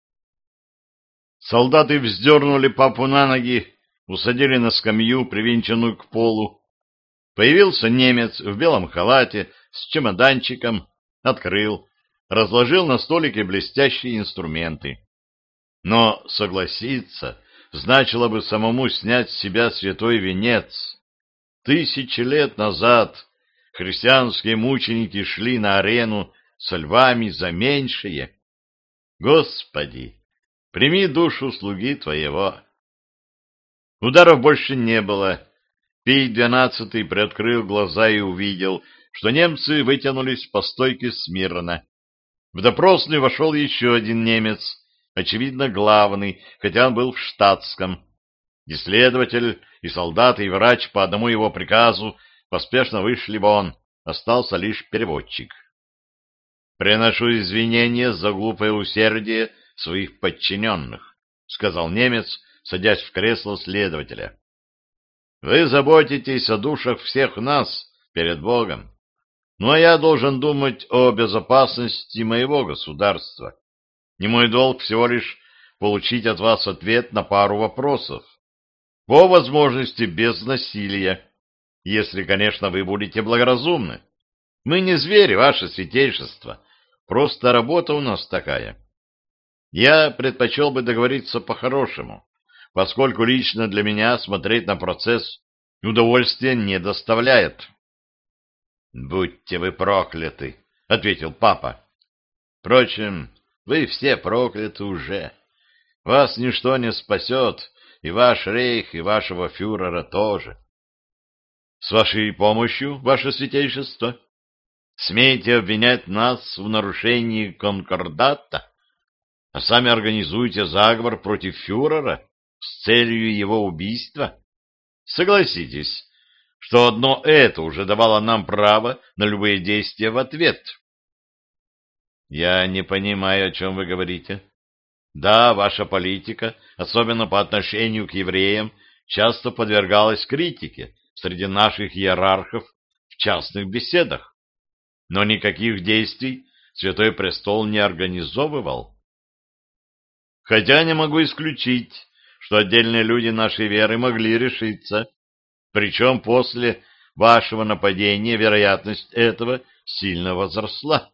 Солдаты вздернули папу на ноги, усадили на скамью, привинченную к полу. Появился немец в белом халате с чемоданчиком, открыл, разложил на столике блестящие инструменты. Но согласиться значило бы самому снять с себя святой венец. 1000 лет назад христианские мученики шли на арену со львами за меньшее. Господи, прими душу слуги твоего. Ударов больше не было. Пий XII приоткрыл глаза и увидел, что немцы вытянулись по стойке смирно. В допросную вошел еще один немец, очевидно, главный, хотя он был в штатском. И следователь, и солдат, и врач по одному его приказу поспешно вышли вон, остался лишь переводчик. «Приношу извинения за глупое усердие своих подчиненных», — сказал немец, садясь в кресло следователя. «Вы заботитесь о душах всех нас перед Богом, ну а я должен думать о безопасности моего государства. И мой долг всего лишь получить от вас ответ на пару вопросов. По возможности без насилия, если, конечно, вы будете благоразумны. Мы не звери, ваше святейшество, просто работа у нас такая. Я предпочел бы договориться по-хорошему, поскольку лично для меня смотреть на процесс удовольствия не доставляет». «Будьте вы прокляты», — ответил папа. «Впрочем, вы все прокляты уже. Вас ничто не спасет, и ваш рейх, и вашего фюрера тоже». «С вашей помощью, ваше святейшество?» Смеете обвинять нас в нарушении конкордата, а сами организуете заговор против фюрера с целью его убийства? Согласитесь, что одно это уже давало нам право на любые действия в ответ. Я не понимаю, о чем вы говорите. Да, ваша политика, особенно по отношению к евреям, часто подвергалась критике среди наших иерархов в частных беседах, но никаких действий Святой Престол не организовывал. Хотя не могу исключить, что отдельные люди нашей веры могли решиться, причем после вашего нападения вероятность этого сильно возросла.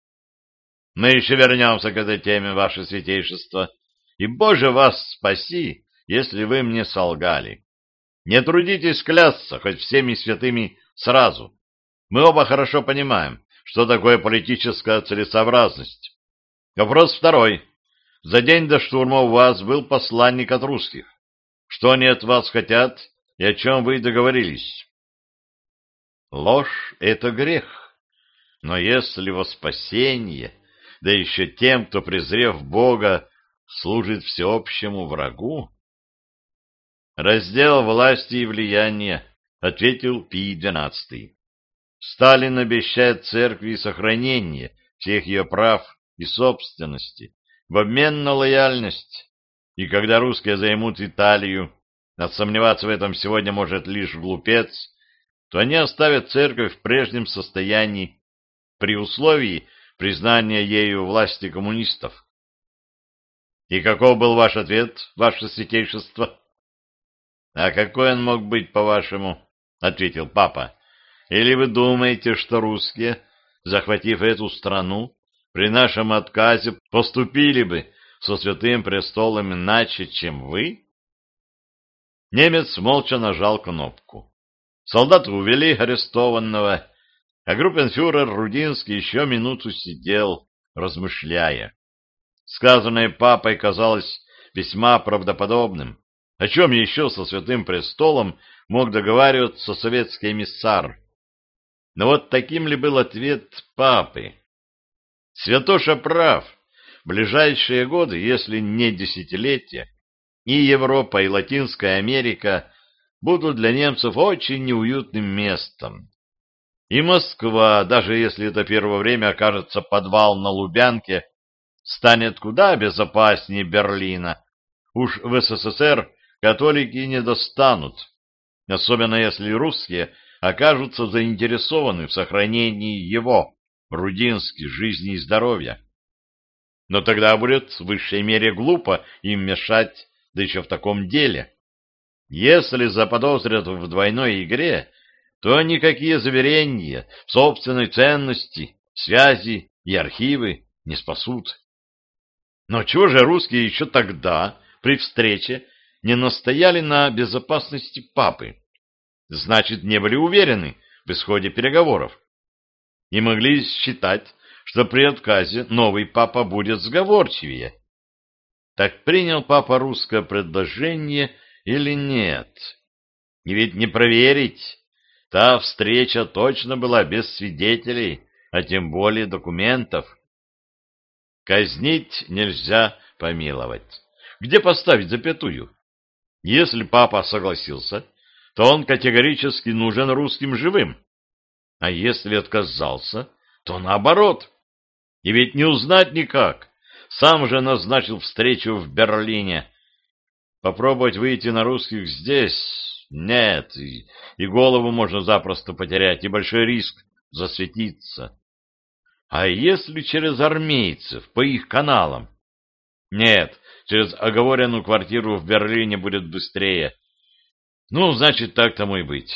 Мы еще вернемся к этой теме, ваше святейшество, и, Боже, вас спаси, если вы мне солгали. Не трудитесь клясться хоть всеми святыми сразу. Мы оба хорошо понимаем, что такое политическая целесообразность. Вопрос второй. За день до штурма у вас был посланник от русских. Что они от вас хотят и о чем вы договорились? Ложь — это грех. Но если во спасение, да еще тем, кто, презрев Бога, служит всеобщему врагу? Раздел власти и влияния, ответил Пий XII. Сталин обещает церкви сохранение всех ее прав и собственности в обмен на лояльность, и когда русские займут Италию, а сомневаться в этом сегодня может лишь глупец, то они оставят церковь в прежнем состоянии при условии признания ею власти коммунистов. И каков был ваш ответ, ваше святейшество? А какой он мог быть, по-вашему? Ответил папа. Или вы думаете, что русские, захватив эту страну, при нашем отказе поступили бы со Святым Престолом иначе, чем вы? Немец молча нажал кнопку. Солдаты увели арестованного, а группенфюрер Рудинский еще минуту сидел, размышляя. Сказанное папой казалось весьма правдоподобным. О чем еще со Святым Престолом мог договариваться советский эмиссар? Но вот таким ли был ответ папы? Святоша прав. В ближайшие годы, если не десятилетия, и Европа, и Латинская Америка будут для немцев очень неуютным местом. И Москва, даже если это первое время окажется подвал на Лубянке, станет куда безопаснее Берлина. Уж в СССР католики не достанут, особенно если русские окажутся заинтересованы в сохранении его, Рудинской, жизни и здоровья. Но тогда будет в высшей мере глупо им мешать, да еще в таком деле. Если заподозрят в двойной игре, то никакие заверения в собственной ценности, связи и архивы не спасут. Но чего же русские еще тогда, при встрече, не настояли на безопасности папы? Значит, не были уверены в исходе переговоров. И могли считать, что при отказе новый папа будет сговорчивее. Так принял папа русское предложение или нет? И ведь не проверить. Та встреча точно была без свидетелей, а тем более документов. Казнить нельзя помиловать. Где поставить запятую? Если папа согласился, то он категорически нужен русским живым. А если отказался, то наоборот. И ведь не узнать никак. Сам же назначил встречу в Берлине. Попробовать выйти на русских здесь? Нет. И голову можно запросто потерять, и большой риск засветиться. А если через армейцев, по их каналам? Нет, через оговоренную квартиру в Берлине будет быстрее. Ну, значит, так тому и быть.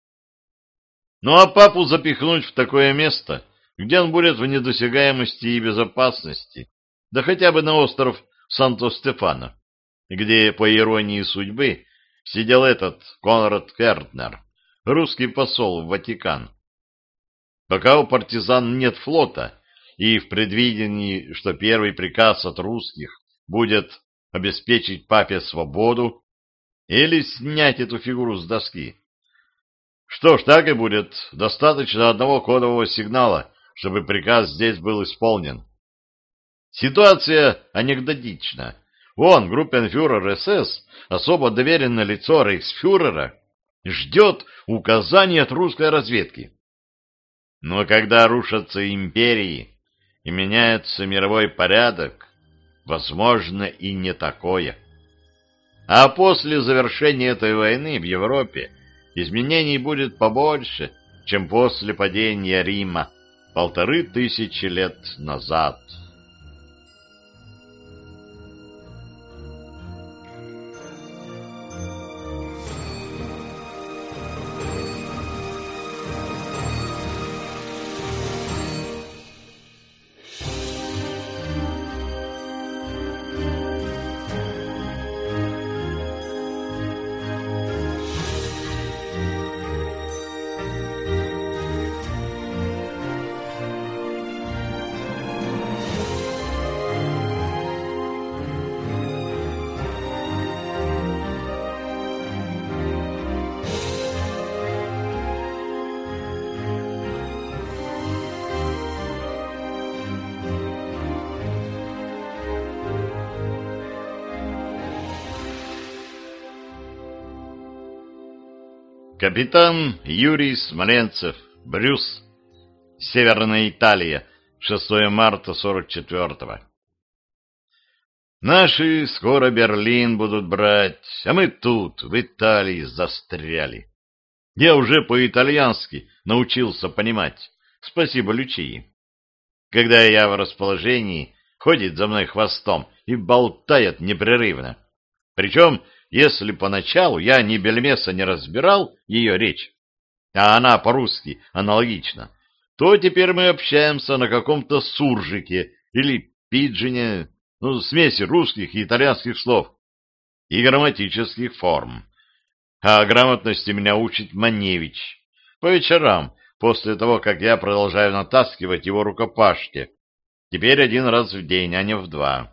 Ну, а папу запихнуть в такое место, где он будет в недосягаемости и безопасности, да хотя бы на остров Санто-Стефано, где, по иронии судьбы, сидел этот Конрад Кертнер, русский посол в Ватикан. Пока у партизан нет флота, и в предвидении, что первый приказ от русских будет обеспечить папе свободу или снять эту фигуру с доски. Что ж, так и будет. Достаточно одного кодового сигнала, чтобы приказ здесь был исполнен. Ситуация анекдотична. Он, группенфюрер СС, особо доверенное лицо рейхсфюрера, ждет указаний от русской разведки. Но когда рушатся империи и меняется мировой порядок, возможно и не такое. А после завершения этой войны в Европе изменений будет побольше, чем после падения Рима 1500 лет назад. Капитан Юрий Смоленцев, Брюс, Северная Италия, 6 марта 44-го. Наши скоро Берлин будут брать, а мы тут, в Италии, застряли. Я уже по-итальянски научился понимать. Спасибо Лючии. Когда я в расположении, ходит за мной хвостом и болтает непрерывно. Причем, если поначалу я ни бельмеса не разбирал ее речь, а она по-русски аналогична, то теперь мы общаемся на каком-то суржике или пиджине, смеси русских и итальянских слов и грамматических форм. А грамотности меня учит Маневич по вечерам, после того, как я продолжаю натаскивать его рукопашки. Теперь 1 раз в день, а не в 2.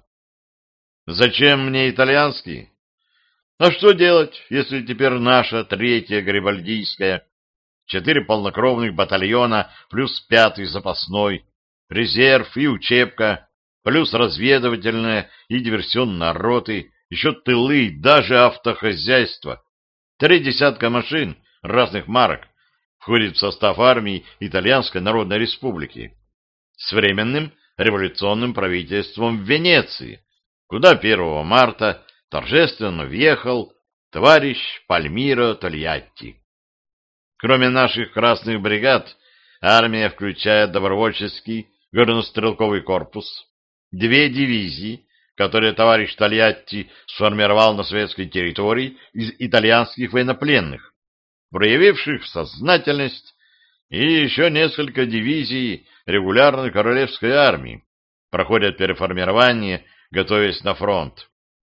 Зачем мне итальянский? А что делать, если теперь наша 3-я Гарибальдийская, 4 полнокровных батальона плюс 5-й запасной, резерв и учебка, плюс разведывательная и диверсионная роты, еще тылы, даже автохозяйство, 3 десятка машин разных марок входит в состав армии Итальянской Народной Республики с временным революционным правительством в Венеции, куда 1 марта торжественно въехал товарищ Пальмиро Тольятти. Кроме наших красных бригад, армия включает добровольческий горнострелковый корпус, 2 дивизии, которые товарищ Тольятти сформировал на советской территории из итальянских военнопленных, проявивших сознательность, и еще несколько дивизий регулярной королевской армии проходят переформирование, готовясь на фронт.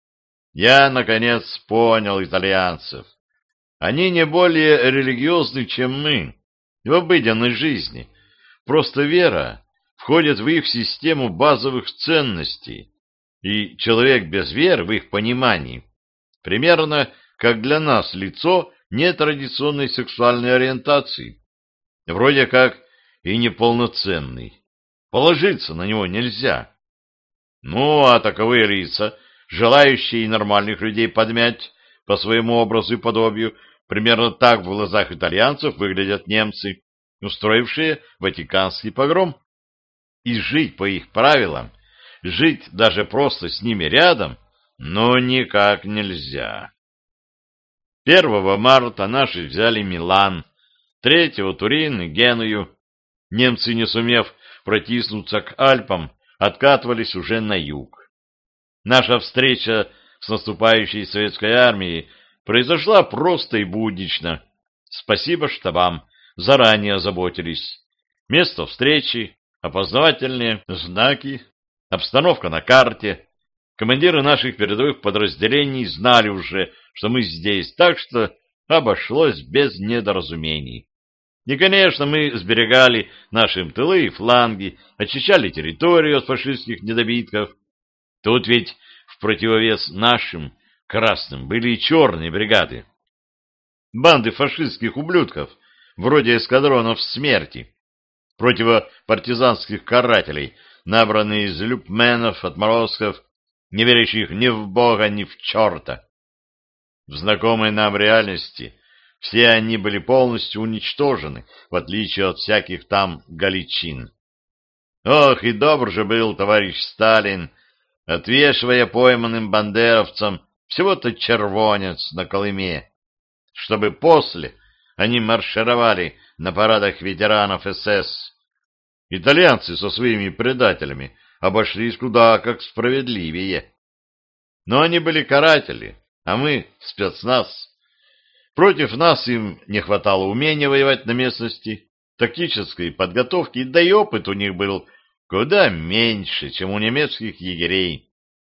Я, наконец, понял итальянцев. Они не более религиозны, чем мы, в обыденной жизни. Просто вера входит в их систему базовых ценностей, и человек без веры, в их понимании, примерно как для нас лицо нетрадиционной сексуальной ориентации, вроде как и неполноценный. Положиться на него нельзя. А таковые лица, желающие нормальных людей подмять по своему образу и подобию, примерно так в глазах итальянцев выглядят немцы, устроившие Ватиканский погром. И жить по их правилам, жить даже просто с ними рядом, никак нельзя. 1 марта наши взяли Милан, 3-го Турин и Геную. Немцы, не сумев протиснуться к Альпам, откатывались уже на юг. Наша встреча с наступающей советской армией произошла просто и буднично. Спасибо штабам, заранее озаботились. Место встречи, опознавательные знаки, обстановка на карте. Командиры наших передовых подразделений знали уже, что мы здесь, так что обошлось без недоразумений. И, конечно, мы сберегали наши тылы и фланги, очищали территорию от фашистских недобитков. Тут ведь в противовес нашим красным были и черные бригады. Банды фашистских ублюдков вроде эскадронов смерти, противопартизанских карателей, набранные из люпменов, отморозков, не верящих ни в Бога, ни в черта. В знакомой нам реальности все они были полностью уничтожены, в отличие от всяких там галичин. Ох, и добр же был товарищ Сталин, отвешивая пойманным бандеровцам всего-то червонец на Колыме, чтобы после они маршировали на парадах ветеранов СС. Итальянцы со своими предателями обошлись куда как справедливее. Но они были каратели, а мы спецназ. Против нас им не хватало умения воевать на местности, тактической подготовки, да и опыт у них был куда меньше, чем у немецких егерей.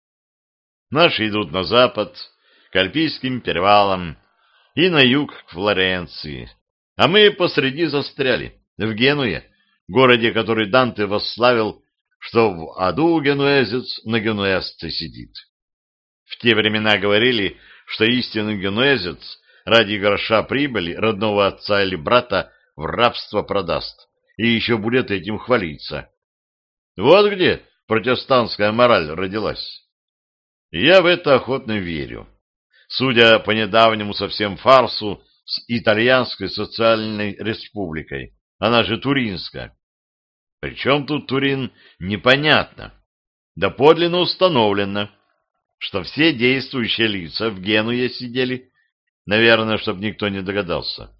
Наши идут на запад, к Альпийским перевалам, и на юг к Флоренции, а мы посреди застряли, в Генуе, городе, который Данте восславил, что в аду генуэзец на генуэзце сидит. В те времена говорили, что истинный генуэзец ради гроша прибыли родного отца или брата в рабство продаст, и еще будет этим хвалиться. Вот где протестантская мораль родилась. И я в это охотно верю. Судя по недавнему совсем фарсу с Итальянской социальной республикой, она же Туринская. Причем тут Турин, непонятно. Доподлинно установлено, что все действующие лица в Генуе сидели, наверное, чтобы никто не догадался.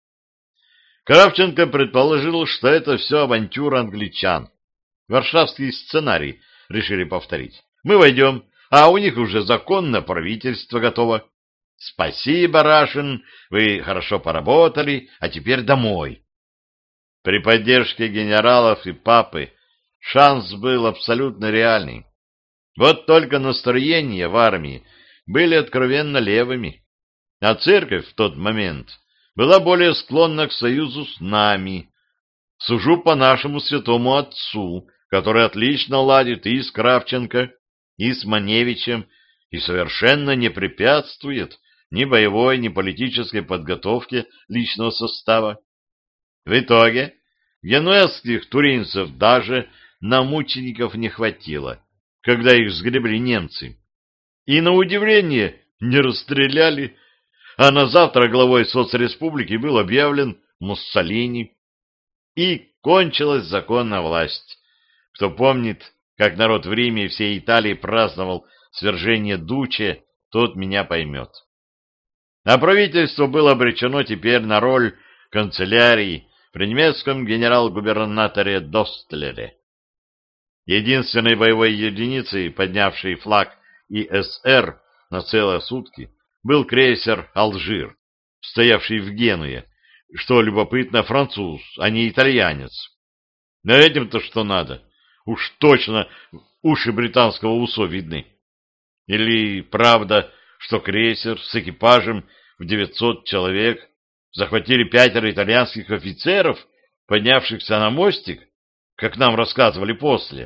Кравченко предположил, что это все авантюра англичан. Варшавский сценарий решили повторить. Мы войдем, а у них уже законно правительство готово. Спасибо, Рашин, вы хорошо поработали, а теперь домой. При поддержке генералов и папы шанс был абсолютно реальный. Вот только настроения в армии были откровенно левыми, а церковь в тот момент была более склонна к союзу с нами. Сужу по нашему святому отцу, который отлично ладит и с Кравченко, и с Маневичем, и совершенно не препятствует ни боевой, ни политической подготовке личного состава. В итоге генуэзских туринцев даже на мучеников не хватило, когда их сгребли немцы. И, на удивление, не расстреляли, а на завтра главой соцреспублики был объявлен Муссолини. И кончилась законная власть. Кто помнит, как народ в Риме и всей Италии праздновал свержение Дуче, тот меня поймет. А правительство было обречено теперь на роль канцелярии при немецком генерал-губернаторе Достлере. Единственной боевой единицей, поднявшей флаг ИСР на целые сутки, был крейсер «Алжир», стоявший в Генуе, что любопытно, француз, а не итальянец. Но этим-то что надо? Уж точно уши британского УСО видны. Или правда, что крейсер с экипажем в 900 человек захватили 5 итальянских офицеров, поднявшихся на мостик, как нам рассказывали после?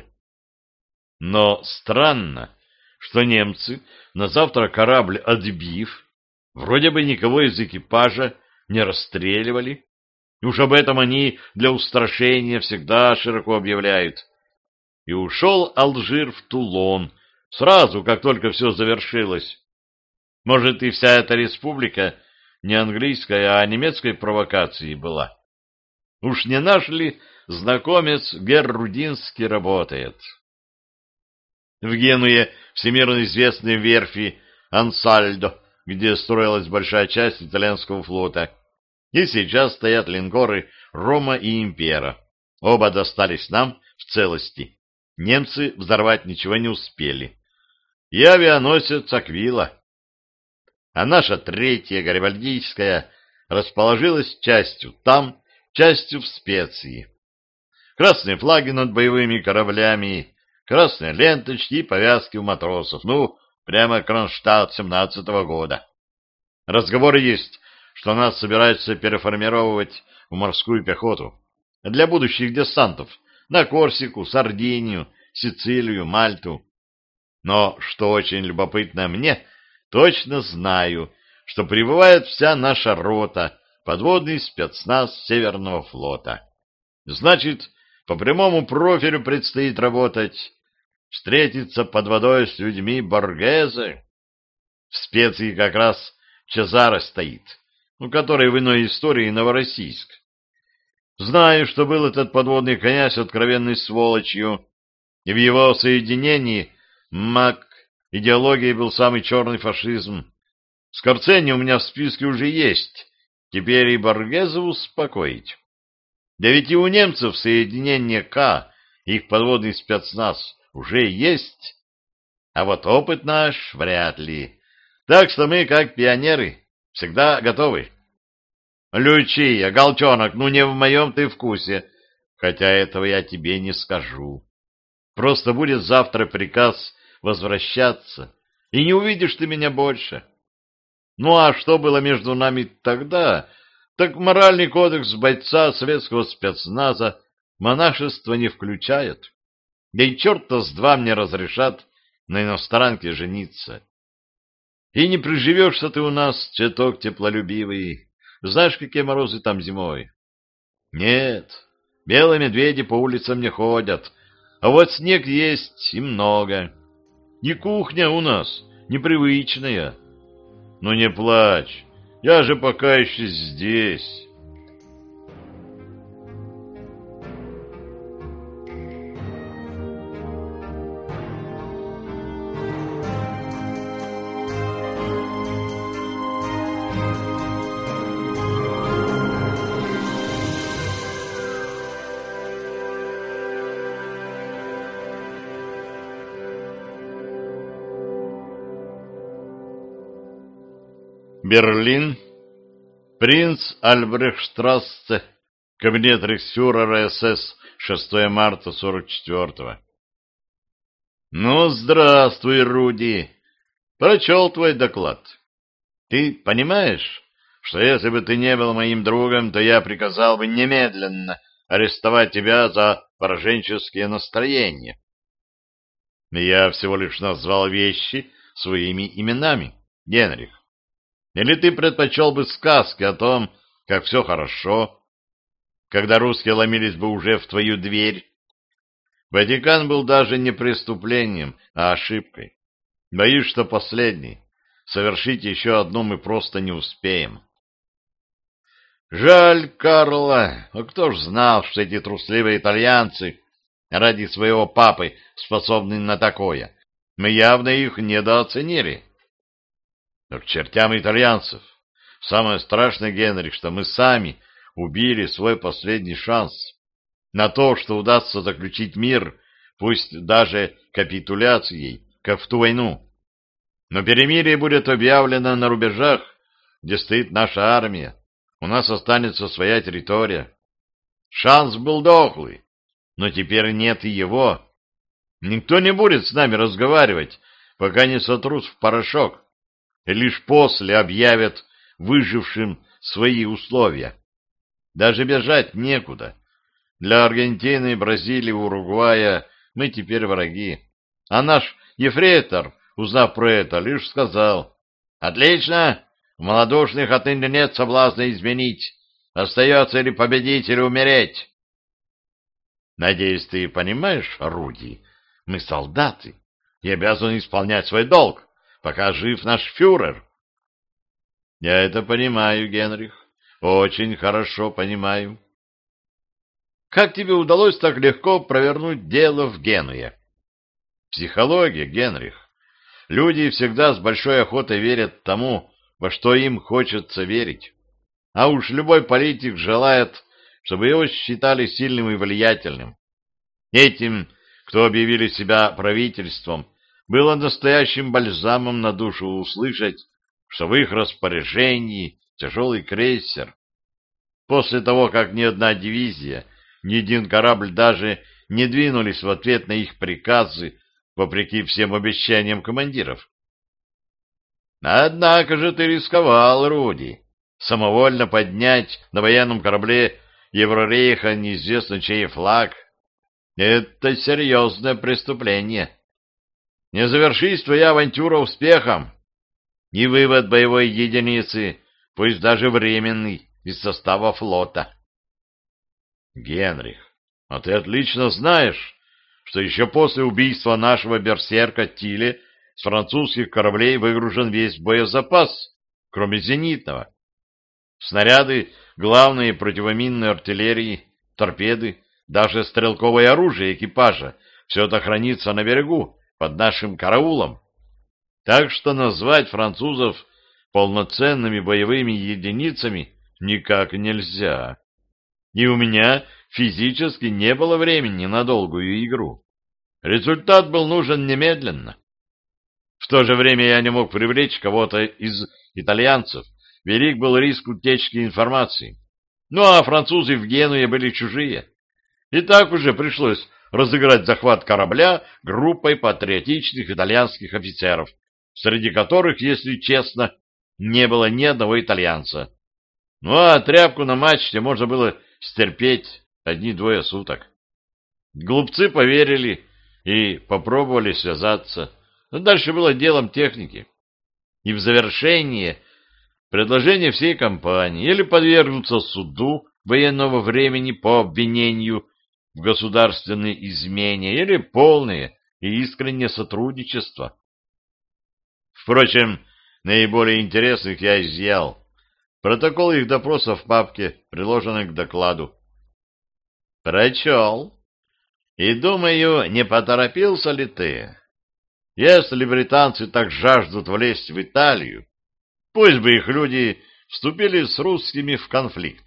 Но странно, что немцы, на завтра корабль отбив, вроде бы никого из экипажа не расстреливали. Уж об этом они для устрашения всегда широко объявляют. И ушел Алжир в Тулон, сразу, как только все завершилось. Может, и вся эта республика не английской, а немецкой провокацией была. Уж не наш ли знакомец Геррудинский работает? В Генуе всемирно известные верфи Ансальдо, где строилась большая часть итальянского флота, и сейчас стоят линкоры Рома и Импера. Оба достались нам в целости. Немцы взорвать ничего не успели. И авианосец Аквила. А наша третья Гарибальдийская расположилась частью там, частью в Специи. Красные флаги над боевыми кораблями, красные ленточки и повязки у матросов. Ну, прямо Кронштадт 17-го года. Разговоры есть, что нас собираются переформировать в морскую пехоту для будущих десантов на Корсику, Сардинию, Сицилию, Мальту. Но, что очень любопытно мне, точно знаю, что прибывает вся наша рота подводный спецназ Северного флота. Значит, по прямому профилю предстоит работать, встретиться под водой с людьми Боргезе. В Специи как раз Чезаро стоит, у которой в иной истории Новороссийск. Знаю, что был этот подводный князь откровенной сволочью, и в его соединении идеологией был самый черный фашизм. Скорцени у меня в списке уже есть, теперь и Боргезе успокоить. Да ведь и у немцев соединение К, их подводный спецназ, уже есть, а вот опыт наш вряд ли. Так что мы, как пионеры, всегда готовы. Лючия, голчонок, ну не в моем ты вкусе, хотя этого я тебе не скажу. Просто будет завтра приказ возвращаться, и не увидишь ты меня больше. Ну а что было между нами тогда, так моральный кодекс бойца советского спецназа монашество не включает. Да и черта с два мне разрешат на иностранке жениться. И не приживешься ты у нас, цветок теплолюбивый. Знаешь, какие морозы там зимой? Нет, белые медведи по улицам не ходят, а вот снег есть и много. И кухня у нас непривычная. Ну не плачь, я же пока еще здесь. Берлин, принц Альбрехтштрассе, кабинет рейхсфюрера СС, 6 марта 44-го. Ну, здравствуй, Руди. Прочел твой доклад. Ты понимаешь, что если бы ты не был моим другом, то я приказал бы немедленно арестовать тебя за пораженческие настроения? Я всего лишь назвал вещи своими именами, Генрих. Или ты предпочел бы сказки о том, как все хорошо, когда русские ломились бы уже в твою дверь? Ватикан был даже не преступлением, а ошибкой. Боюсь, что последний. Совершить еще одну мы просто не успеем. Жаль Карла, а кто ж знал, что эти трусливые итальянцы ради своего папы способны на такое? Мы явно их недооценили. Но к чертям итальянцев. Самое страшное, Генрих, что мы сами убили свой последний шанс на то, что удастся заключить мир, пусть даже капитуляцией, как в ту войну. Но перемирие будет объявлено на рубежах, где стоит наша армия. У нас останется своя территория. Шанс был дохлый, но теперь нет и его. Никто не будет с нами разговаривать, пока не сотрут в порошок. И лишь после объявят выжившим свои условия. Даже бежать некуда. Для Аргентины, Бразилии, Уругвая мы теперь враги. А наш ефрейтор, узнав про это, лишь сказал: «Отлично, в малодушных отныне нет соблазна изменить. Остается или победить, или умереть». Надеюсь, ты понимаешь, Руди, мы солдаты и обязаны исполнять свой долг, пока жив наш фюрер. Я это понимаю, Генрих, очень хорошо понимаю. Как тебе удалось так легко провернуть дело в Генуе? Психология, Генрих. Люди всегда с большой охотой верят тому, во что им хочется верить. А уж любой политик желает, чтобы его считали сильным и влиятельным. Этим, кто объявили себя правительством, было настоящим бальзамом на душу услышать, что в их распоряжении тяжелый крейсер. После того, как ни одна дивизия, ни один корабль даже не двинулись в ответ на их приказы, вопреки всем обещаниям командиров. Однако же ты рисковал, Руди, самовольно поднять на военном корабле Еврорейха неизвестно чей флаг. Это серьезное преступление. Не завершись твоя авантюра успехом, и вывод боевой единицы, пусть даже временный, из состава флота. Генрих, а ты отлично знаешь, что еще после убийства нашего берсерка Тиле с французских кораблей выгружен весь боезапас, кроме зенитного. Снаряды, главные противоминной артиллерии, торпеды, даже стрелковое оружие экипажа — все это хранится на берегу, под нашим караулом. Так что назвать французов полноценными боевыми единицами никак нельзя. И у меня физически не было времени на долгую игру. Результат был нужен немедленно. В то же время я не мог привлечь кого-то из итальянцев. Велик был риск утечки информации. Ну а французы в Генуе были чужие. И так уже пришлось разыграть захват корабля группой патриотичных итальянских офицеров, среди которых, если честно, не было ни одного итальянца. Ну а тряпку на мачте можно было стерпеть 1-2 суток. Глупцы поверили и попробовали связаться. Но дальше было делом техники. И в завершение предложение всей компании или подвергнуться суду военного времени по обвинению в государственной измене, или полное и искреннее сотрудничество. Впрочем, наиболее интересных я изъял. Протокол их допроса в папке, приложенной к докладу. Прочел. И, думаю, не поторопился ли ты? Если британцы так жаждут влезть в Италию, пусть бы их люди вступили с русскими в конфликт.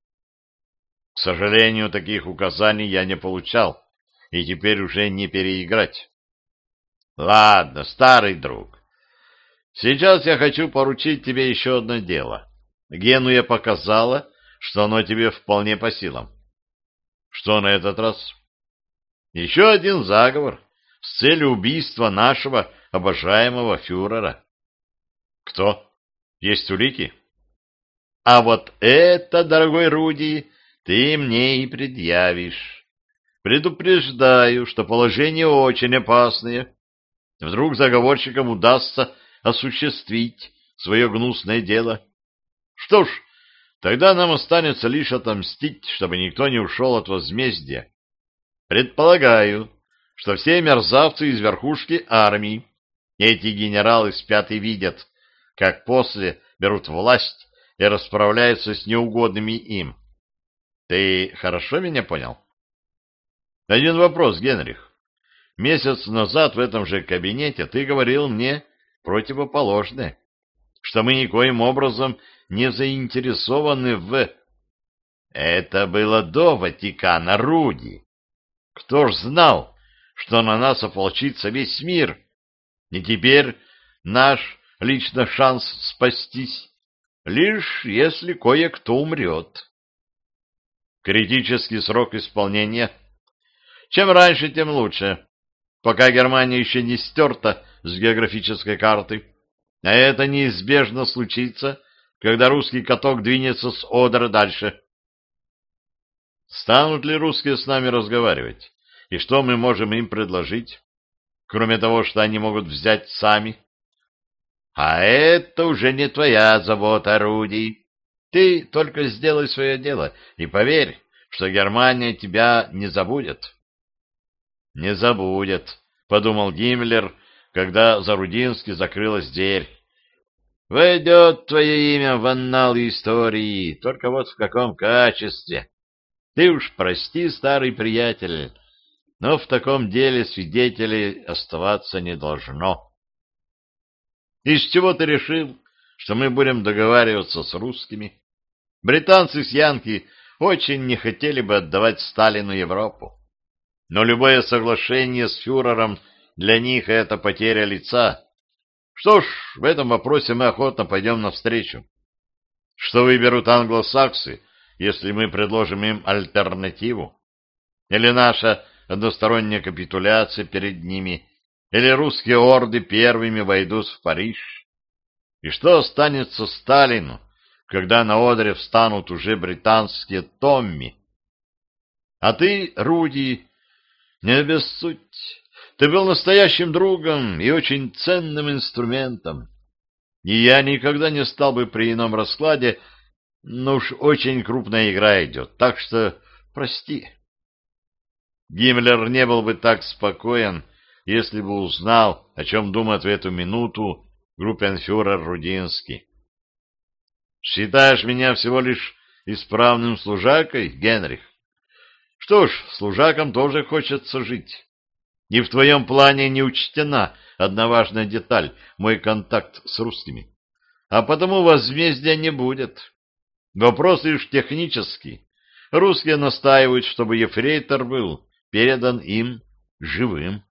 К сожалению, таких указаний я не получал, и теперь уже не переиграть. Ладно, старый друг, сейчас я хочу поручить тебе еще одно дело. Генуя показала, что оно тебе вполне по силам. Что на этот раз? Еще один заговор с целью убийства нашего обожаемого фюрера. Кто? Есть улики? А вот это, дорогой Руди, ты мне и предъявишь. Предупреждаю, что положение очень опасное. Вдруг заговорщикам удастся осуществить свое гнусное дело. Что ж, тогда нам останется лишь отомстить, чтобы никто не ушел от возмездия. Предполагаю, что все мерзавцы из верхушки армии, эти генералы спят и видят, как после берут власть и расправляются с неугодными им. Ты хорошо меня понял? Один вопрос, Генрих. Месяц назад в этом же кабинете ты говорил мне противоположное, что мы никоим образом не заинтересованы в... Это было до Ватикана, Руди. Кто ж знал, что на нас ополчится весь мир? И теперь наш лично шанс спастись, лишь если кое-кто умрет. Критический срок исполнения. Чем раньше, тем лучше, пока Германия еще не стерта с географической карты. А это неизбежно случится, когда русский каток двинется с Одера дальше. Станут ли русские с нами разговаривать? И что мы можем им предложить, кроме того, что они могут взять сами? А это уже не твоя забота, Руди. Ты только сделай свое дело и поверь, что Германия тебя не забудет. Не забудет, подумал Гиммлер, когда за Рудински закрылась дверь. Войдет твое имя в анналы истории, только вот в каком качестве. Ты уж прости, старый приятель, но в таком деле свидетелей оставаться не должно. Из чего ты решил, что мы будем договариваться с русскими? Британцы с Янки очень не хотели бы отдавать Сталину Европу. Но любое соглашение с фюрером для них — это потеря лица. Что ж, в этом вопросе мы охотно пойдем навстречу. Что выберут англосаксы, если мы предложим им альтернативу? Или наша односторонняя капитуляция перед ними, или русские орды первыми войдут в Париж? И что останется Сталину, когда на Одере встанут уже британские Томми? А ты, Руди, не обессудь. Ты был настоящим другом и очень ценным инструментом. И я никогда не стал бы при ином раскладе Ну уж очень крупная игра идет, так что прости. Гиммлер не был бы так спокоен, если бы узнал, о чем думает в эту минуту группенфюрер Рудинский. Считаешь меня всего лишь исправным служакой, Генрих? Что ж, служакам тоже хочется жить. И в твоем плане не учтена одна важная деталь — мой контакт с русскими. А потому возмездия не будет. Вопрос лишь технический. Русские настаивают, чтобы ефрейтор был передан им живым.